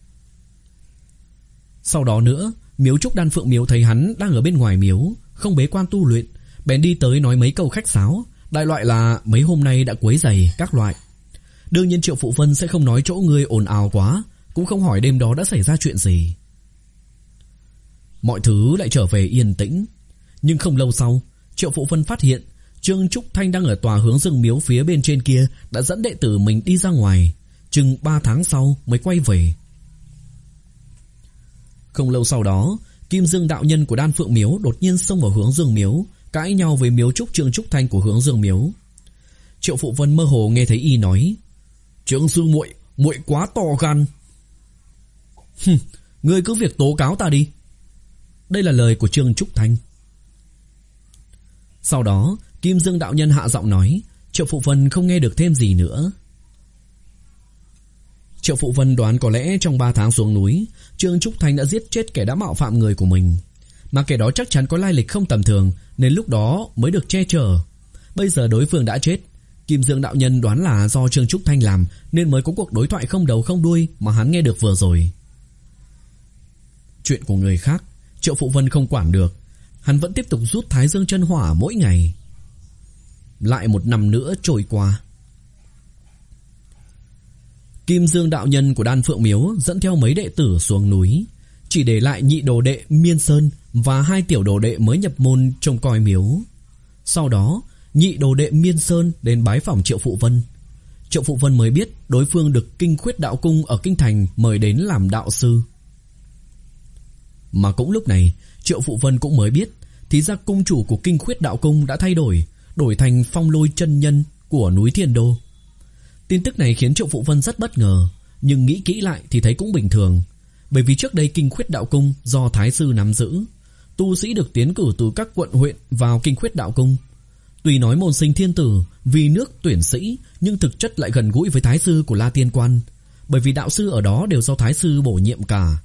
Sau đó nữa, miếu trúc Đan Phượng Miếu thấy hắn đang ở bên ngoài miếu, không bế quan tu luyện, bèn đi tới nói mấy câu khách sáo, đại loại là mấy hôm nay đã quấy rầy các loại. Đương nhiên Triệu Phụ Vân sẽ không nói chỗ người ồn ào quá, cũng không hỏi đêm đó đã xảy ra chuyện gì. Mọi thứ lại trở về yên tĩnh. Nhưng không lâu sau, Triệu Phụ Vân phát hiện Trương Trúc Thanh đang ở tòa hướng Dương Miếu phía bên trên kia đã dẫn đệ tử mình đi ra ngoài, chừng ba tháng sau mới quay về. Không lâu sau đó, Kim Dương đạo nhân của Đan Phượng Miếu đột nhiên xông vào hướng Dương Miếu, cãi nhau với miếu trúc Trương Trúc Thanh của hướng Dương Miếu. Triệu Phụ Vân mơ hồ nghe thấy y nói: "Trương sư muội, muội quá to gan." "Hừm, ngươi cứ việc tố cáo ta đi." Đây là lời của Trương Trúc Thanh. Sau đó, Kim Dương đạo nhân hạ giọng nói, Triệu Phụ Vân không nghe được thêm gì nữa. Triệu Phụ Vân đoán có lẽ trong ba tháng xuống núi, Trương Trúc Thanh đã giết chết kẻ đã mạo phạm người của mình, mà kẻ đó chắc chắn có lai lịch không tầm thường, nên lúc đó mới được che chở. Bây giờ đối phương đã chết, Kim Dương đạo nhân đoán là do Trương Trúc Thanh làm, nên mới có cuộc đối thoại không đầu không đuôi mà hắn nghe được vừa rồi. Chuyện của người khác, Triệu Phụ Vân không quản được, hắn vẫn tiếp tục rút Thái Dương chân hỏa mỗi ngày. Lại một năm nữa trôi qua. Kim Dương đạo nhân của Đan Phượng Miếu dẫn theo mấy đệ tử xuống núi, chỉ để lại nhị đồ đệ Miên Sơn và hai tiểu đồ đệ mới nhập môn trông coi miếu. Sau đó, nhị đồ đệ Miên Sơn đến bái phỏng Triệu Phụ Vân. Triệu Phụ Vân mới biết đối phương được Kinh Khuyết Đạo Cung ở Kinh Thành mời đến làm đạo sư. Mà cũng lúc này, Triệu Phụ Vân cũng mới biết, thì ra cung chủ của Kinh Khuyết Đạo Cung đã thay đổi, đổi thành Phong Lôi chân nhân của núi Thiên Đô. Tin tức này khiến Triệu Phụ Vân rất bất ngờ, nhưng nghĩ kỹ lại thì thấy cũng bình thường, bởi vì trước đây Kinh Khuyết Đạo Cung do Thái sư nắm giữ, tu sĩ được tiến cử từ các quận huyện vào Kinh Khuyết Đạo Cung. Tuy nói môn sinh thiên tử vì nước tuyển sĩ, nhưng thực chất lại gần gũi với Thái sư của La Tiên Quan, bởi vì đạo sư ở đó đều do Thái sư bổ nhiệm cả.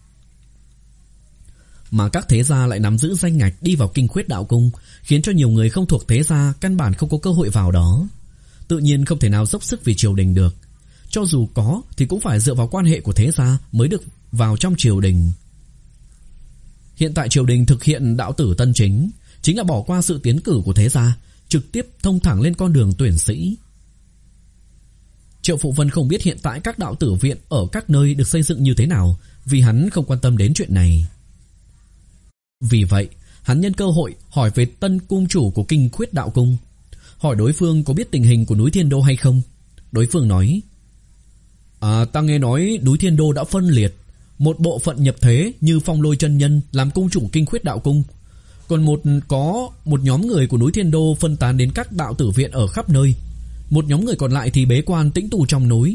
Mà các thế gia lại nắm giữ danh ngạch đi vào Kinh Khuyết Đạo Cung, khiến cho nhiều người không thuộc thế gia căn bản không có cơ hội vào đó. Tự nhiên không thể nào dốc sức vì triều đình được, cho dù có thì cũng phải dựa vào quan hệ của thế gia mới được vào trong triều đình. Hiện tại triều đình thực hiện đạo tử tân chính, chính là bỏ qua sự tiến cử của thế gia, trực tiếp thông thẳng lên con đường tuyển sĩ. Triệu Phụ Vân không biết hiện tại các đạo tử viện ở các nơi được xây dựng như thế nào, vì hắn không quan tâm đến chuyện này. Vì vậy, hắn nhân cơ hội hỏi về tân cung chủ của Kinh Khuyết Đạo Cung, hỏi đối phương có biết tình hình của núi Thiên Đô hay không. Đối phương nói: À, ta nghe nói núi Thiên Đô đã phân liệt, một bộ phận nhập thế như Phong Lôi chân nhân làm cung chủ Kinh Khuyết Đạo Cung, còn một có một nhóm người của núi Thiên Đô phân tán đến các đạo tử viện ở khắp nơi, một nhóm người còn lại thì bế quan tĩnh tu trong núi.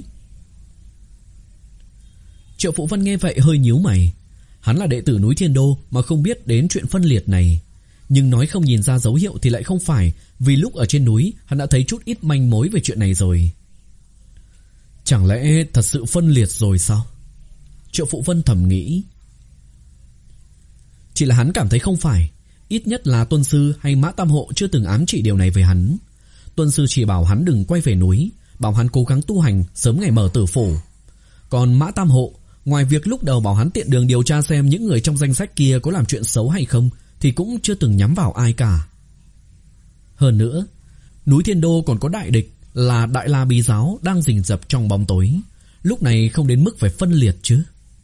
Triệu Phụ Vân nghe vậy hơi nhíu mày. Hắn là đệ tử núi Thiên Đô mà không biết đến chuyện phân liệt này, nhưng nói không nhìn ra dấu hiệu thì lại không phải, vì lúc ở trên núi hắn đã thấy chút ít manh mối về chuyện này rồi. Chẳng lẽ thật sự phân liệt rồi sao? Triệu Phụ Vân thầm nghĩ. Chỉ là hắn cảm thấy không phải, ít nhất là Tuân Sư hay Mã Tam Hộ chưa từng ám chỉ điều này về hắn. Tuân Sư chỉ bảo hắn đừng quay về núi, bảo hắn cố gắng tu hành sớm ngày mở tử phủ. Còn Mã Tam Hộ, ngoài việc lúc đầu bảo hắn tiện đường điều tra xem những người trong danh sách kia có làm chuyện xấu hay không, thì cũng chưa từng nhắm vào ai cả. Hơn nữa, núi Thiên Đô còn có đại địch là Đại La Bí Giáo đang rình rập trong bóng tối, lúc này không đến mức phải phân liệt chứ.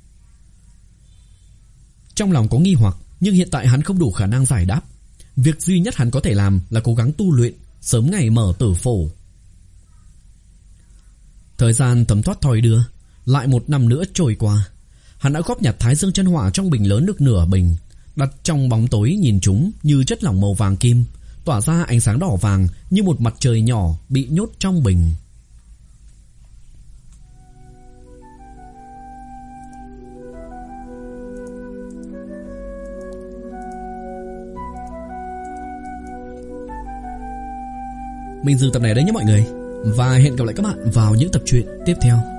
Trong lòng có nghi hoặc, nhưng hiện tại hắn không đủ khả năng giải đáp. Việc duy nhất hắn có thể làm là cố gắng tu luyện, sớm ngày mở tử phủ. Thời gian thấm thoát thoi đưa, lại một năm nữa trôi qua. Hắn đã góp nhặt Thái Dương chân hỏa trong bình lớn được nửa bình, đặt trong bóng tối nhìn chúng như chất lỏng màu vàng kim, tỏa ra ánh sáng đỏ vàng như một mặt trời nhỏ bị nhốt trong bình. Mình dừng tập này đấy nhé mọi người, và hẹn gặp lại các bạn vào những tập truyện tiếp theo.